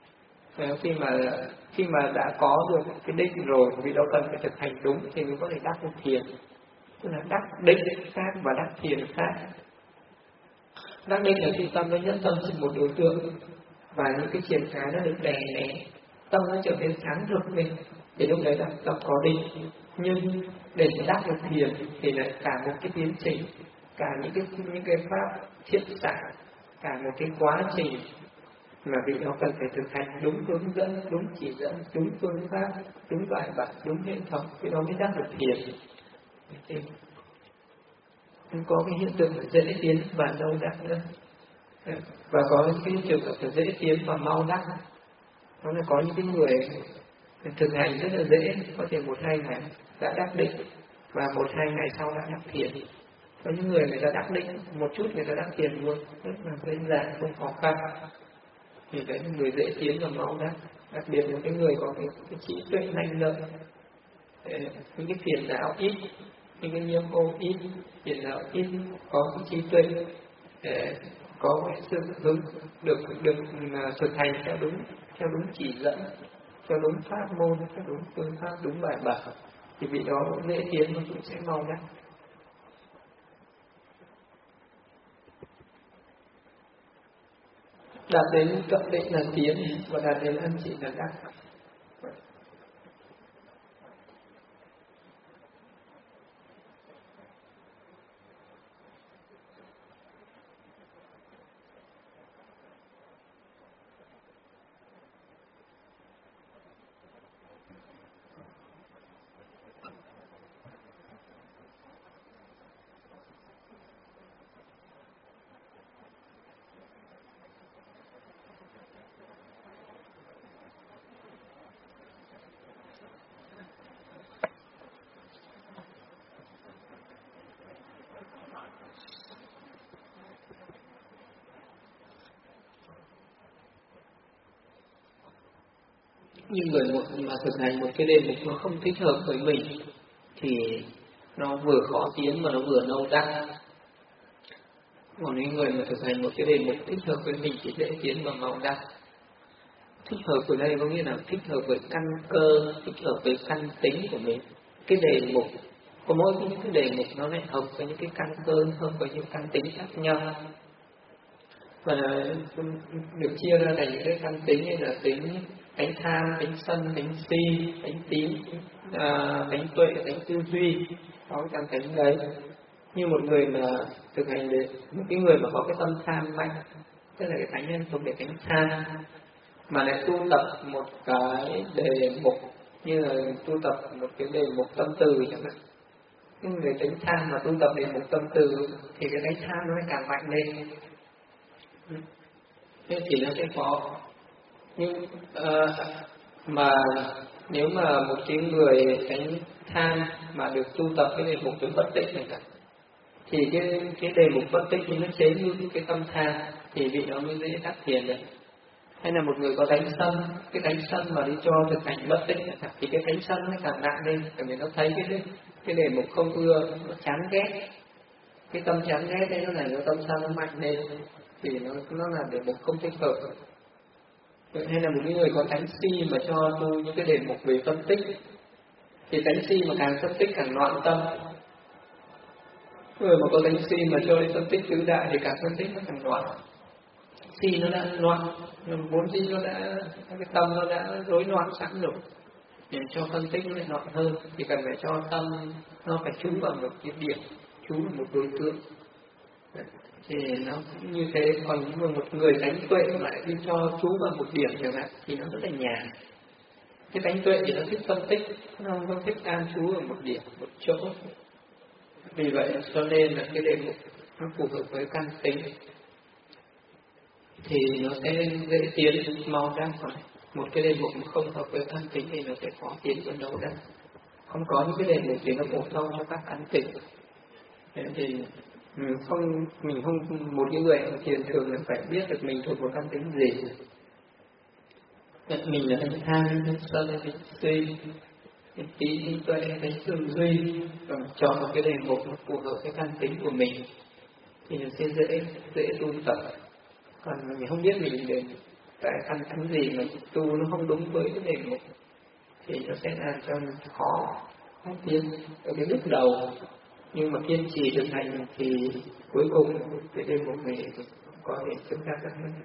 Khi mà đã có được cái định rồi, vị đó cần phải thực hành đúng thì mới có thể đắc được thiền. Tức là đắc định khác và đắc thiền khác. Đắc định là khi tâm nó nhất tâm trên một đối tượng, và những cái triển khai nó được đè nén, tâm nó trở nên sáng rực lên, thì lúc đấy là tâm có định. Nhưng để đắc được thiền thì lại cả một cái tiến trình, cả những cái pháp thiết xạ, cả một cái quá trình mà vị đó cần phải thực hành đúng hướng dẫn, đúng chỉ dẫn, đúng phương pháp, đúng bài bản, đúng hệ thống, thì đó mới đắc được thiền. Thì không có cái hiện tượng dễ tiến và lâu đắc nữa. Và có những cái trường hợp dễ tiến và mau đắc. Đó là có những cái người thực hành rất là dễ, có thể 1-2 ngày đã đắc định, và 1-2 ngày sau đã đắc thiền. Có những người ta đắc định một chút, người ta đắc thiền luôn, rất là đơn giản, không khó khăn. Thì đấy là người dễ tiến và mau đắc. Đặc biệt là cái người có cái trí tuệ nhanh lợi, những cái phiền não ít, những cái nhiễm ô ít, phiền não ít, có cái trí tuệ, có cái sự hướng được thực hành theo đúng chỉ dẫn, theo đúng pháp môn, theo đúng phương pháp, đúng bài bản, thì vị đó dễ tiến và cũng sẽ mau đắc. Đạt đến cận định là tiến, và đạt đến ân chỉ là đắc. Nhưng người mà thực hành một cái đề mục nó không thích hợp với mình thì nó vừa khó tiến mà nó vừa lâu đắc. Còn những người mà thực hành một cái đề mục thích hợp với mình thì dễ tiến và mau đắc. Thích hợp ở đây có nghĩa là thích hợp với căn cơ, thích hợp với căn tính của mình. Cái đề mục, có mỗi những cái đề mục nó lại hợp với những cái căn cơ, hợp với những căn tính khác nhau. Và được chia ra thành những cái căn tính như là tính tham, tính sân, tính si, tính tín, tính tuệ, tính tư duy, có cái căn tính đấy. Như một người mà thực hành được, một cái người mà có cái tâm tham mạnh, tức là cái thánh nhân thuộc về tính tham, mà lại tu tập một cái đề mục như là tu tập một cái đề mục tâm từ chẳng hạn. Nhưng người tính tham mà tu tập đề mục tâm từ thì cái tính tham nó lại càng mạnh lên. thế thì nó sẽ có. Nhưng mà nếu mà một cái người tránh tham mà được tu tập cái đề mục về bất tịnh này cả, thì cái đề mục bất tịnh thì nó chế ngự cái tâm tham, thì vị đó mới dễ đắc thiền được. Hay là một người có tánh sân, cái tánh sân mà đi cho thực hành bất tịnh thì cái tánh sân nó càng nặng lên, bởi vì nó thấy cái đề mục không ưa, nó chán ghét, cái tâm chán ghét đấy nó làm cho tâm sân nó mạnh lên, thì nó là đề mục không thích hợp. Hay là một người có tánh si mà cho tu những cái đề mục về phân tích, thì tánh si mà càng phân tích càng loạn tâm. Người mà có tánh si mà cho đi phân tích tứ đại thì càng phân tích nó càng loạn. Si nó đã loạn, vốn dĩ nó đã, cái tâm nó đã rối loạn sẵn rồi, để cho phân tích nó lại loạn hơn, thì cần phải cho tâm nó phải trú vào một cái điểm, trú vào một đối tượng. Thì nó cũng như thế. Còn một người tánh tuệ lại đi cho trú vào một điểm chẳng hạn thì nó rất là nhàn. Cái tánh tuệ thì nó thích phân tích, nó không thích an trú ở một điểm, một chỗ. Vì vậy cho nên là cái đề mục nó phù hợp với căn tính thì nó sẽ dễ tiến mau ra khỏi. Một cái đề mục mà không hợp với căn tính thì nó sẽ khó tiến đến đâu ra. Không có những cái đề mục thì nó bổ sung cho các căn tính. Thế thì mình không một cái người thiền thường là phải biết được mình thuộc vào căn tính gì. Mình là tánh tham, tánh sân, tánh si, tánh trí, tánh tuệ, tánh tư duy, và chọn một cái đề mục nó phù hợp với căn tính của mình thì nó sẽ dễ tu tập. Còn mình không biết mình đến tại căn tính gì mà tu nó không đúng với cái đề mục thì nó sẽ làm cho mình khó tiến ở cái bước đầu. Nhưng mà kiên trì thực hành thì cuối cùng cái đề mục này có thể chúng ta rất hơn.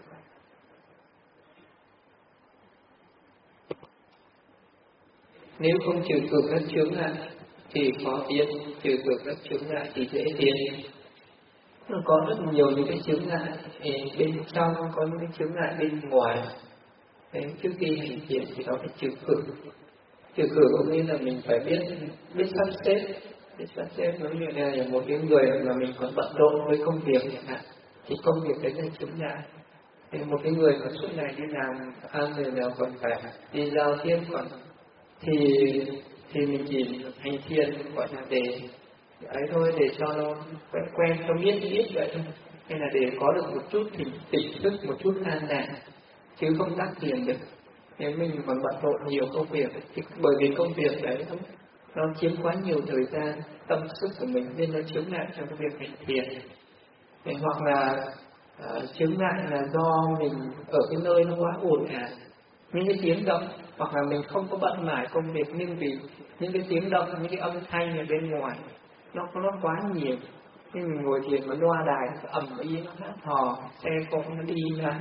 Nếu không trừ khử các chướng ngại thì khó tiến, trừ khử các chướng ngại thì dễ tiến. Nó có rất nhiều những cái chướng ngại bên trong, có những cái chướng ngại bên ngoài. Thế trước khi hành thiền thì nó phải trừ khử. Trừ khử có nghĩa là mình phải biết sắp xếp. Biết sắp xếp giống như là một cái người mà mình còn bận rộn với công việc chẳng hạn, thì công việc đấy là chướng ngại. Thì một cái người mà suốt ngày đi làm ăn rồi nào còn phải đi giao tiếp còn thì mình chỉ hành thiền gọi là để ấy thôi, để cho nó quen cho biết vậy thôi, hay là để có được một chút tỉnh thức, một chút an lạc, chứ không đắc thiền được nếu mình còn bận rộn nhiều công việc. Thì bởi vì công việc đấy nó chiếm quá nhiều thời gian tâm sức của mình nên nó chướng ngại cho cái việc hành thiền. Hoặc là chướng ngại là do mình ở cái nơi nó quá ồn ào, những cái tiếng động, hoặc là mình không có bận mải công việc, nhưng vì những cái tiếng động, những cái âm thanh ở bên ngoài nó quá nhiều, nhưng mình ngồi thiền mà loa đài ầm ĩ, nó hát hò, xe cộ nó đi ra.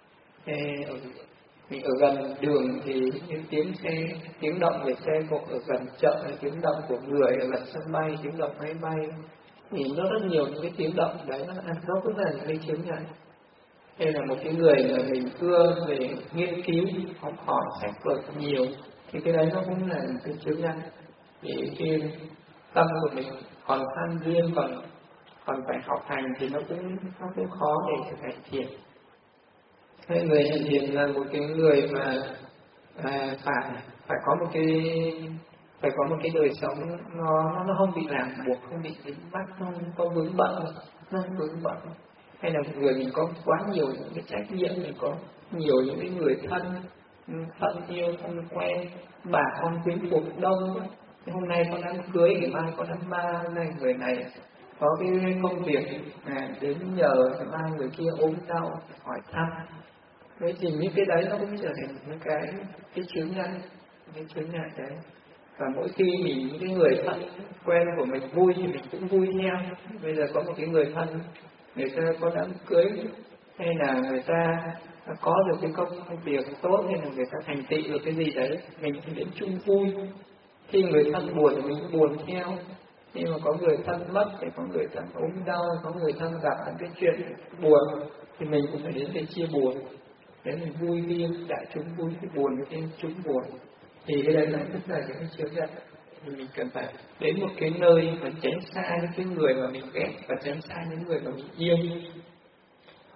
Mình ở gần đường thì những tiếng động về xe cộ, ở gần chợ là tiếng động của người, ở gần sân bay tiếng động máy bay, thì nó rất nhiều những cái tiếng động đấy, nó cũng là gây chướng ngại. Đây là một cái người mà mình ưa về nghiên cứu, học hỏi sách vở nhiều, thì cái đấy nó cũng là một cái chướng ngại. Thì cái tâm của mình còn tham duyên, còn phải học hành thì nó cũng khó để thực hành thiền. Thế người hành thiền là một cái người mà phải có một cái đời sống nó không bị ràng buộc, không bị dính mắc, không có vướng bận, hay là một người mình có quá nhiều những cái trách nhiệm, mình có nhiều những cái người thân yêu, thân quen, bà con quý cuộc đông. Hôm nay có đám cưới, ngày mai có đám ma, hôm nay người này có cái công việc đến nhờ, ngày mai người kia ốm đau hỏi thăm. Thế thì những cái đấy nó cũng trở thành những cái chướng ngại đấy. Và mỗi khi những cái người thân quen của mình vui thì mình cũng vui theo. Bây giờ có một cái người thân, người ta có đám cưới, hay là người ta có được cái công việc tốt, hay là người ta thành tựu được cái gì đấy, mình cũng đến chung vui. Khi người thân buồn thì mình cũng buồn theo. Nhưng mà có người thân mất, thì có người thân ốm đau, có người thân gặp những cái chuyện buồn, thì mình cũng phải đến để chia buồn. Đấy, mình vui riêng, đại chúng vui thì buồn với chúng buồn. Thì cái đấy là rất là những cái chướng ngại. Thì mình cần phải đến một cái nơi mà tránh xa những cái người mà mình ghét, và tránh xa những người mà mình yêu.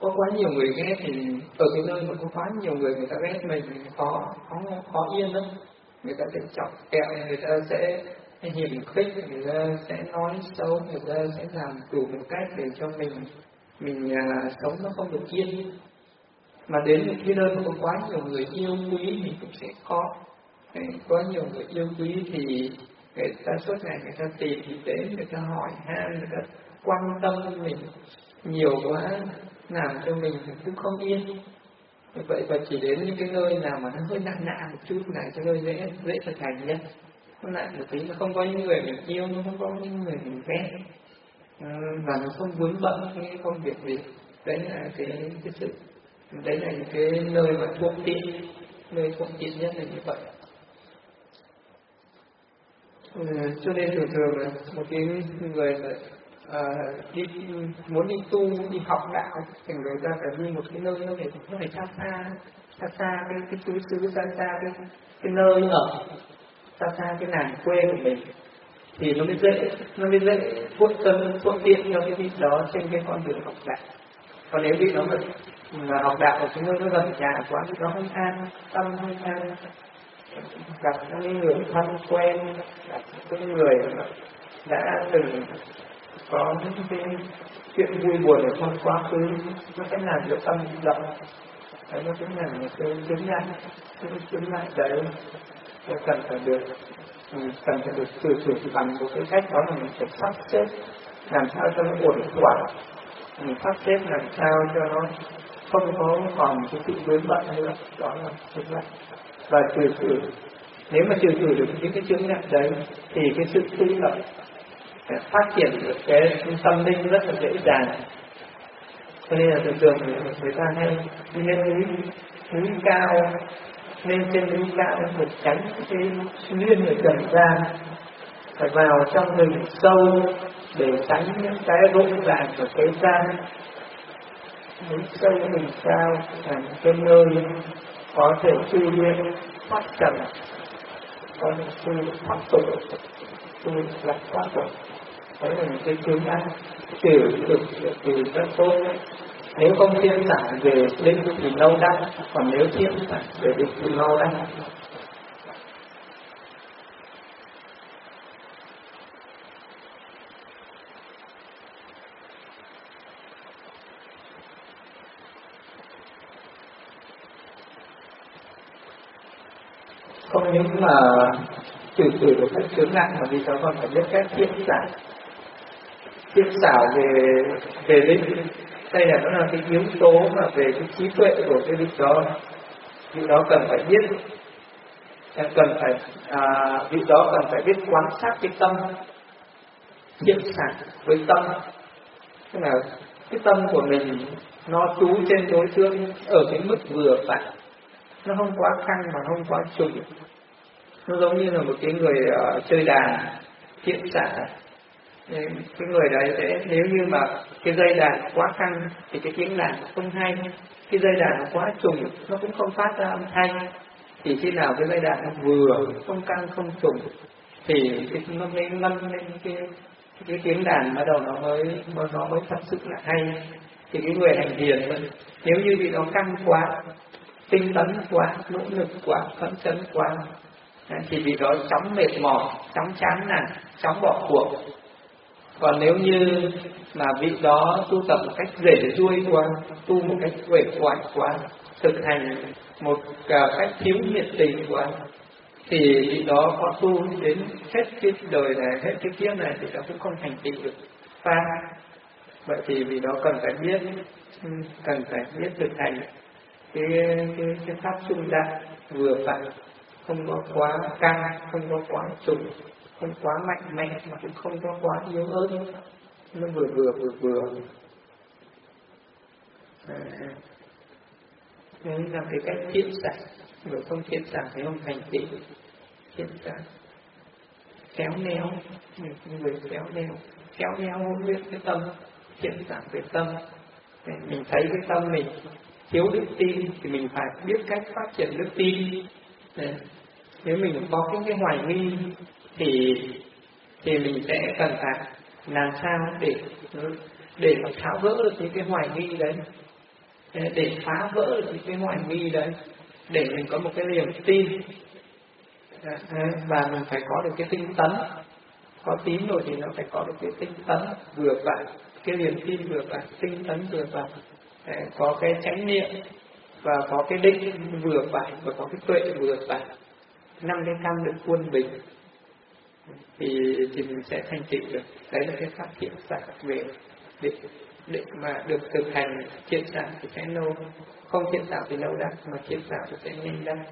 có quá nhiều người ghét thì ở cái nơi mà có quá nhiều người ta ghét mình khó yên lắm. Người ta sẽ chọc kẹo, người ta sẽ hiềm khích, người ta sẽ nói xấu, người ta sẽ làm đủ một cách để cho mình sống nó không được yên. Mà đến một cái nơi mà có quá nhiều người yêu quý mình cũng sẽ khó. Có nhiều người yêu quý thì người ta suốt ngày người ta tìm đến, người ta hỏi han, người ta quan tâm mình nhiều quá, làm cho mình cũng không yên. Vậy và chỉ đến những cái nơi nào mà nó hơi nặng một chút là cho nơi dễ thực hành nhất. Nó nặng một tí, nó không có những người mình yêu, nó không có những người mình ghét, và nó không vướng bận cái công việc gì. Đấy là cái sự, đấy là những cái nơi mà thuận tiện, nơi thuận tiện nhất là như vậy. Cho nên thường là một cái người muốn đi tu, đi học đạo thì người ta phải đi một cái nơi nó phải xa cái xứ xa cái nơi ở, xa cái làng quê của mình thì nó mới dễ thuận tiện cho cái việc đó trên cái con đường học đạo. Còn nếu vị nó mà học đạo ở cái nơi nó gần nhà quá thì nó không an tâm, không an gặp những người thân quen, gặp những người đã từng có những cái chuyện vui buồn ở trong quá khứ, nó sẽ làm cho tâm động. Đấy, nó cũng là một cái chứng lại đấy, cần phải được sử bằng một cái cách đó là mình phải sắp xếp làm sao cho nó ổn thỏa, mình sắp xếp làm sao cho nó không có còn cái sự vướng bận nữa, đó là chứng lại. Và nếu mà trừ được những cái chứng ngại đấy thì cái sự tu tập phát triển được cái tâm linh rất là dễ dàng. Cho nên là thường người ta hay đi lên núi cao, lên trên núi cao để tránh cái nguyên ở trần gian, phải vào trong rừng sâu để tránh những cái rộn ràng của thế gian. Núi sâu rừng cao là cái nơi có thể tu luyện thoát trần, có thể tu thoát tục, tu lạc thoát tục. Đấy là những cái chứng ăn trừ được rất tốt. Nếu không thiên sản về linh thì lâu đăng, còn nếu thiên sản về linh thì lâu đăng. Không những mà trừ được các chướng ngại mà vì sao còn phải biết cách thiên xảo về linh. Đây là nó là cái yếu tố mà về cái trí tuệ của cái vị đó cần phải biết, vị đó cần phải biết quan sát cái tâm, thiên xảo với tâm, tức là cái tâm của mình nó trú trên đối phương ở cái mức vừa phải, nó không quá căng mà không quá trùng. Nó giống như là một cái người chơi đàn thiên xảo. Cái người đấy sẽ, nếu như mà cái dây đàn quá căng thì cái tiếng đàn không hay, cái dây đàn nó quá trùng nó cũng không phát ra âm thanh. Thì khi nào cái dây đàn nó vừa, không căng không trùng thì nó mới ngâm lên cái tiếng đàn bắt đầu nó mới thật sự là hay. Thì cái người hành thiền nếu như bị nó căng quá, tinh tấn quá, nỗ lực quá, phấn chấn quá thì vì đó chóng mệt mỏi, chóng chán nản, chóng bỏ cuộc. Còn nếu như mà vị đó tu tập một cách rể ruôi quá, tu một cách uể oải quá, thực hành một cách thiếu nhiệt tình quá, thì vị đó có tu đến hết cái đời này, hết cái kiếp này thì nó cũng không thành tựu được pháp. Vậy thì vị đó cần phải biết thực hành cái pháp trung đạo vừa phải, không có quá căng, không có quá trùng, không quá mạnh mẽ mà cũng không có quá yếu ớt, nó vừa. Đấy là cái cách thiện xạ, người không thiện xạ thì không thành tựu. Thiện xạ khéo léo, người khéo léo hôn luyện cái tâm, thiện xạ về tâm. Mình thấy cái tâm mình thiếu đức tin thì mình phải biết cách phát triển đức tin. Nếu mình có cái hoài nghi thì mình sẽ cần phải làm sao để mà tháo gỡ được những cái hoài nghi đấy. để phá vỡ được những cái hoài nghi đấy, để mình có một cái niềm tin, và mình phải có được cái tinh tấn. Có tín rồi thì nó phải có được cái tinh tấn vừa vặn, cái niềm tin vừa vặn, tinh tấn vừa vặn, có cái chánh niệm và có cái định vừa phải, và có cái tuệ vừa phải, 5 cái căn được quân bình thì mình sẽ thành tựu được. Đấy là cái pháp thiện xạ về định mà được thực hành. Thiện xạ thì sẽ lâu, không thiện xạ thì lâu đắc, mà thiện xạ thì sẽ nhanh đắc.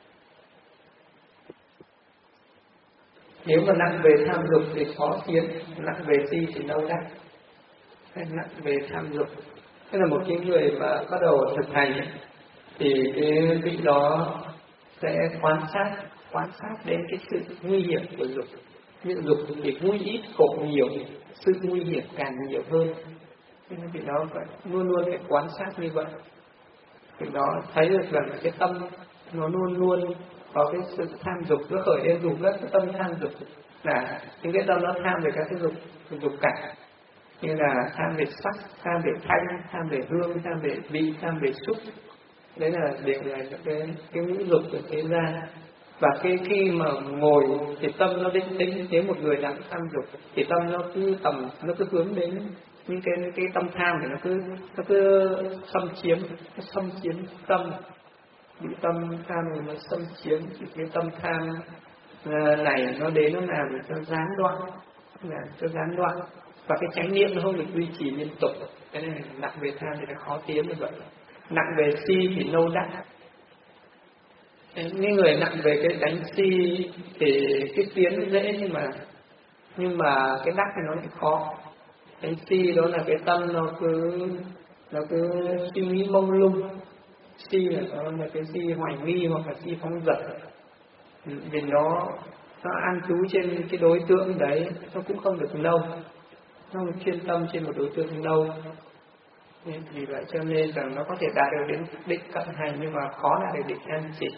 Nếu mà nặng về tham dục thì khó tiến, nặng về si thì lâu đắc. Nặng về tham dục, tức là một cái người mà bắt đầu thực hành thì cái vị đó sẽ quan sát đến cái sự nguy hiểm của dục. Nhưng dục thì nguy ít khổ nhiều, sự nguy hiểm càng nhiều hơn. Nên vị đó phải luôn luôn phải quan sát như vậy. Vị đó thấy được rằng cái tâm nó luôn luôn có cái sự tham dục, nó khởi lên dục rất cái tâm tham dục, là những cái tâm nó tham về các cái dục cảnh, như là tham về sắc, tham về thanh, tham về hương, tham về vị, tham về xúc. Đấy là đều là những cái ngũ dục của thế gian. Và khi mà ngồi thì tâm nó định tĩnh, nếu một người đang tham dục thì tâm nó cứ hướng đến những cái tâm tham, thì nó cứ xâm chiếm tâm, bị tâm tham này nó xâm chiếm. Thì cái tâm tham này nó đến nó làm để cho gián đoạn, và cái chánh niệm nó không được duy trì liên tục. Cái này nặng về tham thì nó khó tiến như vậy. Nặng về si thì lâu đắc. Những người nặng về cái đánh si thì cái tiến dễ, nhưng mà cái đắc thì nó lại khó. Đánh si đó là cái tâm nó cứ suy nghĩ mông lung. Si là cái si hoài nghi hoặc là si phóng dật. Vì nó an trú trên cái đối tượng đấy, nó cũng không được lâu, nó không chuyên tâm trên một đối tượng lâu. Vì vậy cho nên rằng nó có thể đạt được đến định cận hành, nhưng mà khó đạt được định an chỉ.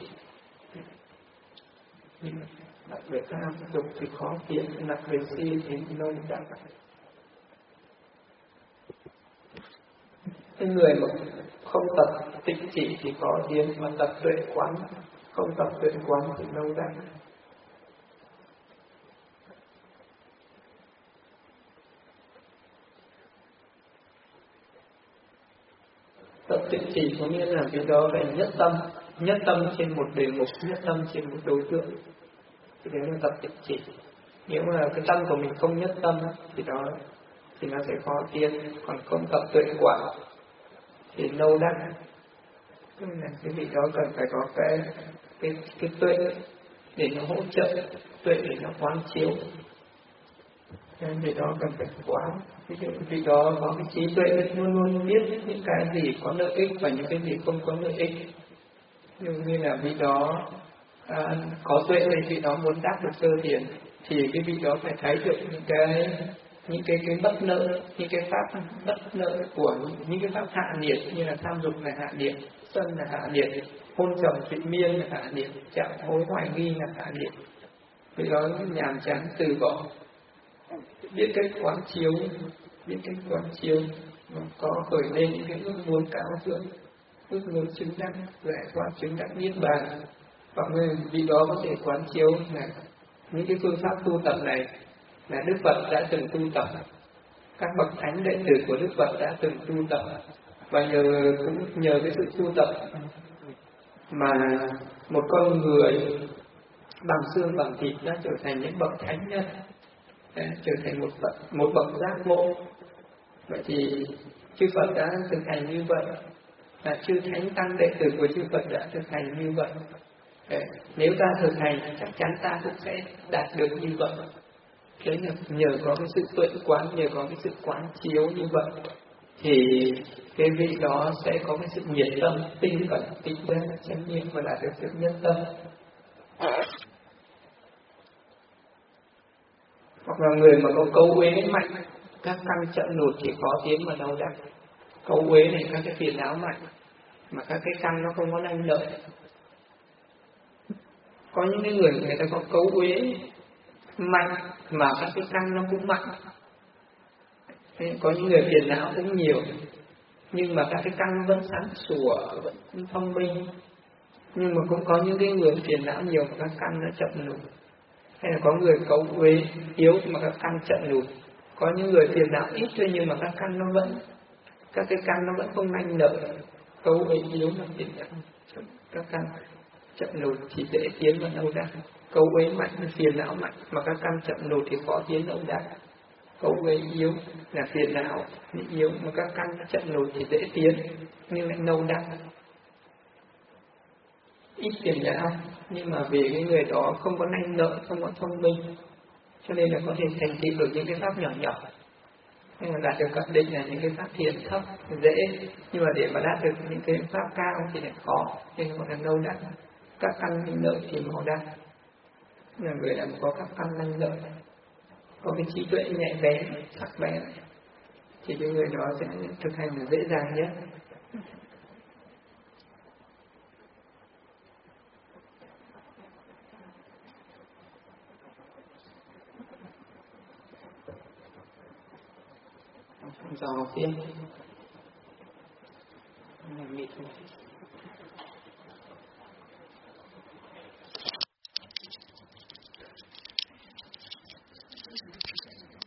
Đặt về tham dục thì khó tiến, đặt về si thì lâu đắc. Cái người mà không tập tịnh chỉ thì khó tiến, mà tập tuệ quán, không tập tuệ quán thì lâu đắc. Tập tịnh chỉ có nghĩa là cái đó phải nhất tâm trên một đề mục, nhất tâm trên một đối tượng, thì đấy là tập tịnh chỉ. Nếu mà cái tâm của mình không nhất tâm thì nó sẽ khó tiến. Còn không tập tuệ quán thì lâu đắc. Cái vị đó cần phải có cái tuệ để nó hỗ trợ, tuệ để nó quán chiếu. Nên vị đó cần phải quán. Ví dụ vị đó có cái trí tuệ luôn luôn biết những cái gì có lợi ích và những cái gì không có lợi ích. Như là vị đó có tuệ thì vị đó muốn đắc được sơ thiền, thì cái vị đó phải thấy được những cái bất lợi, những cái pháp bất lợi của những cái pháp hạ nhiệt, như là tham dục là hạ nhiệt, sân là hạ nhiệt, hôn trầm thụy miên là hạ nhiệt, chạm hối hoài nghi là hạ nhiệt. Vị đó nhàm chán từ bỏ, biết cách quán chiếu, có khởi lên những cái ước muốn cao thượng, ước muốn chứng đắc, giải thoát chứng đắc niết bàn. Và người vị đó có thể quán chiếu là những cái phương pháp tu tập này là Đức Phật đã từng tu tập, các bậc thánh đệ tử của Đức Phật đã từng tu tập, và nhờ cái sự tu tập mà một con người bằng xương bằng thịt đã trở thành những bậc thánh nhân, trở thành một bậc giác ngộ. Vậy thì chư Phật đã thực hành như vậy, là chư thánh tăng đệ tử của chư Phật đã thực hành như vậy. Nếu ta thực hành chắc chắn ta cũng sẽ đạt được như vậy. Thế là nhờ có cái sự tuệ quán, nhờ có cái sự quán chiếu như vậy, thì cái vị đó sẽ có cái sự nhiệt tâm, tinh cẩn, tinh tấn, chánh niệm và đạt được sự nhân tâm. Hoặc là người mà có cấu uế mạnh, các căn chậm lụt thì khó tiến mà đâu đắc. Cấu uế này các cái phiền não mạnh, mà các cái căn nó không có lanh lợi. Có những cái người ta có cấu uế mạnh mà các cái căn nó cũng mạnh. Có những người phiền não cũng nhiều nhưng mà các cái căn vẫn sáng sủa, vẫn thông minh. Nhưng mà cũng có những cái người phiền não nhiều mà các căn nó chậm lùi. Hay là có người cấu uế yếu mà các căn chậm lùi. Có những người phiền não ít thôi nhưng mà các căn nó vẫn, các cái căn nó vẫn không nhanh lợi. Cấu uế yếu là phiền não, các căn chậm lùi thì dễ tiến và lâu đài. Cấu uế mạnh, phiền não mạnh mà các căn chậm lùi thì khó tiến lâu đài. Cấu uế yếu là phiền não yếu mà các căn chậm lùi thì dễ tiến nhưng lại lâu đài. Ít phiền não nhưng mà vì cái người đó không có nhanh lợi, không có thông minh, cho nên là có thể thành tựu được những cái pháp nhỏ nhỏ. Nhưng mà đạt được các định là những cái pháp thiền thấp dễ, nhưng mà để mà đạt được những cái pháp cao thì lại khó, nên gọi là lâu đắc. Các căn nhanh lợi thì mau đắc, là người nào có các căn nhanh lợi, có cái trí tuệ nhạy bén, sắc bén, thì cái người đó sẽ thực hành là dễ dàng nhất. Dò tiếp. Mịt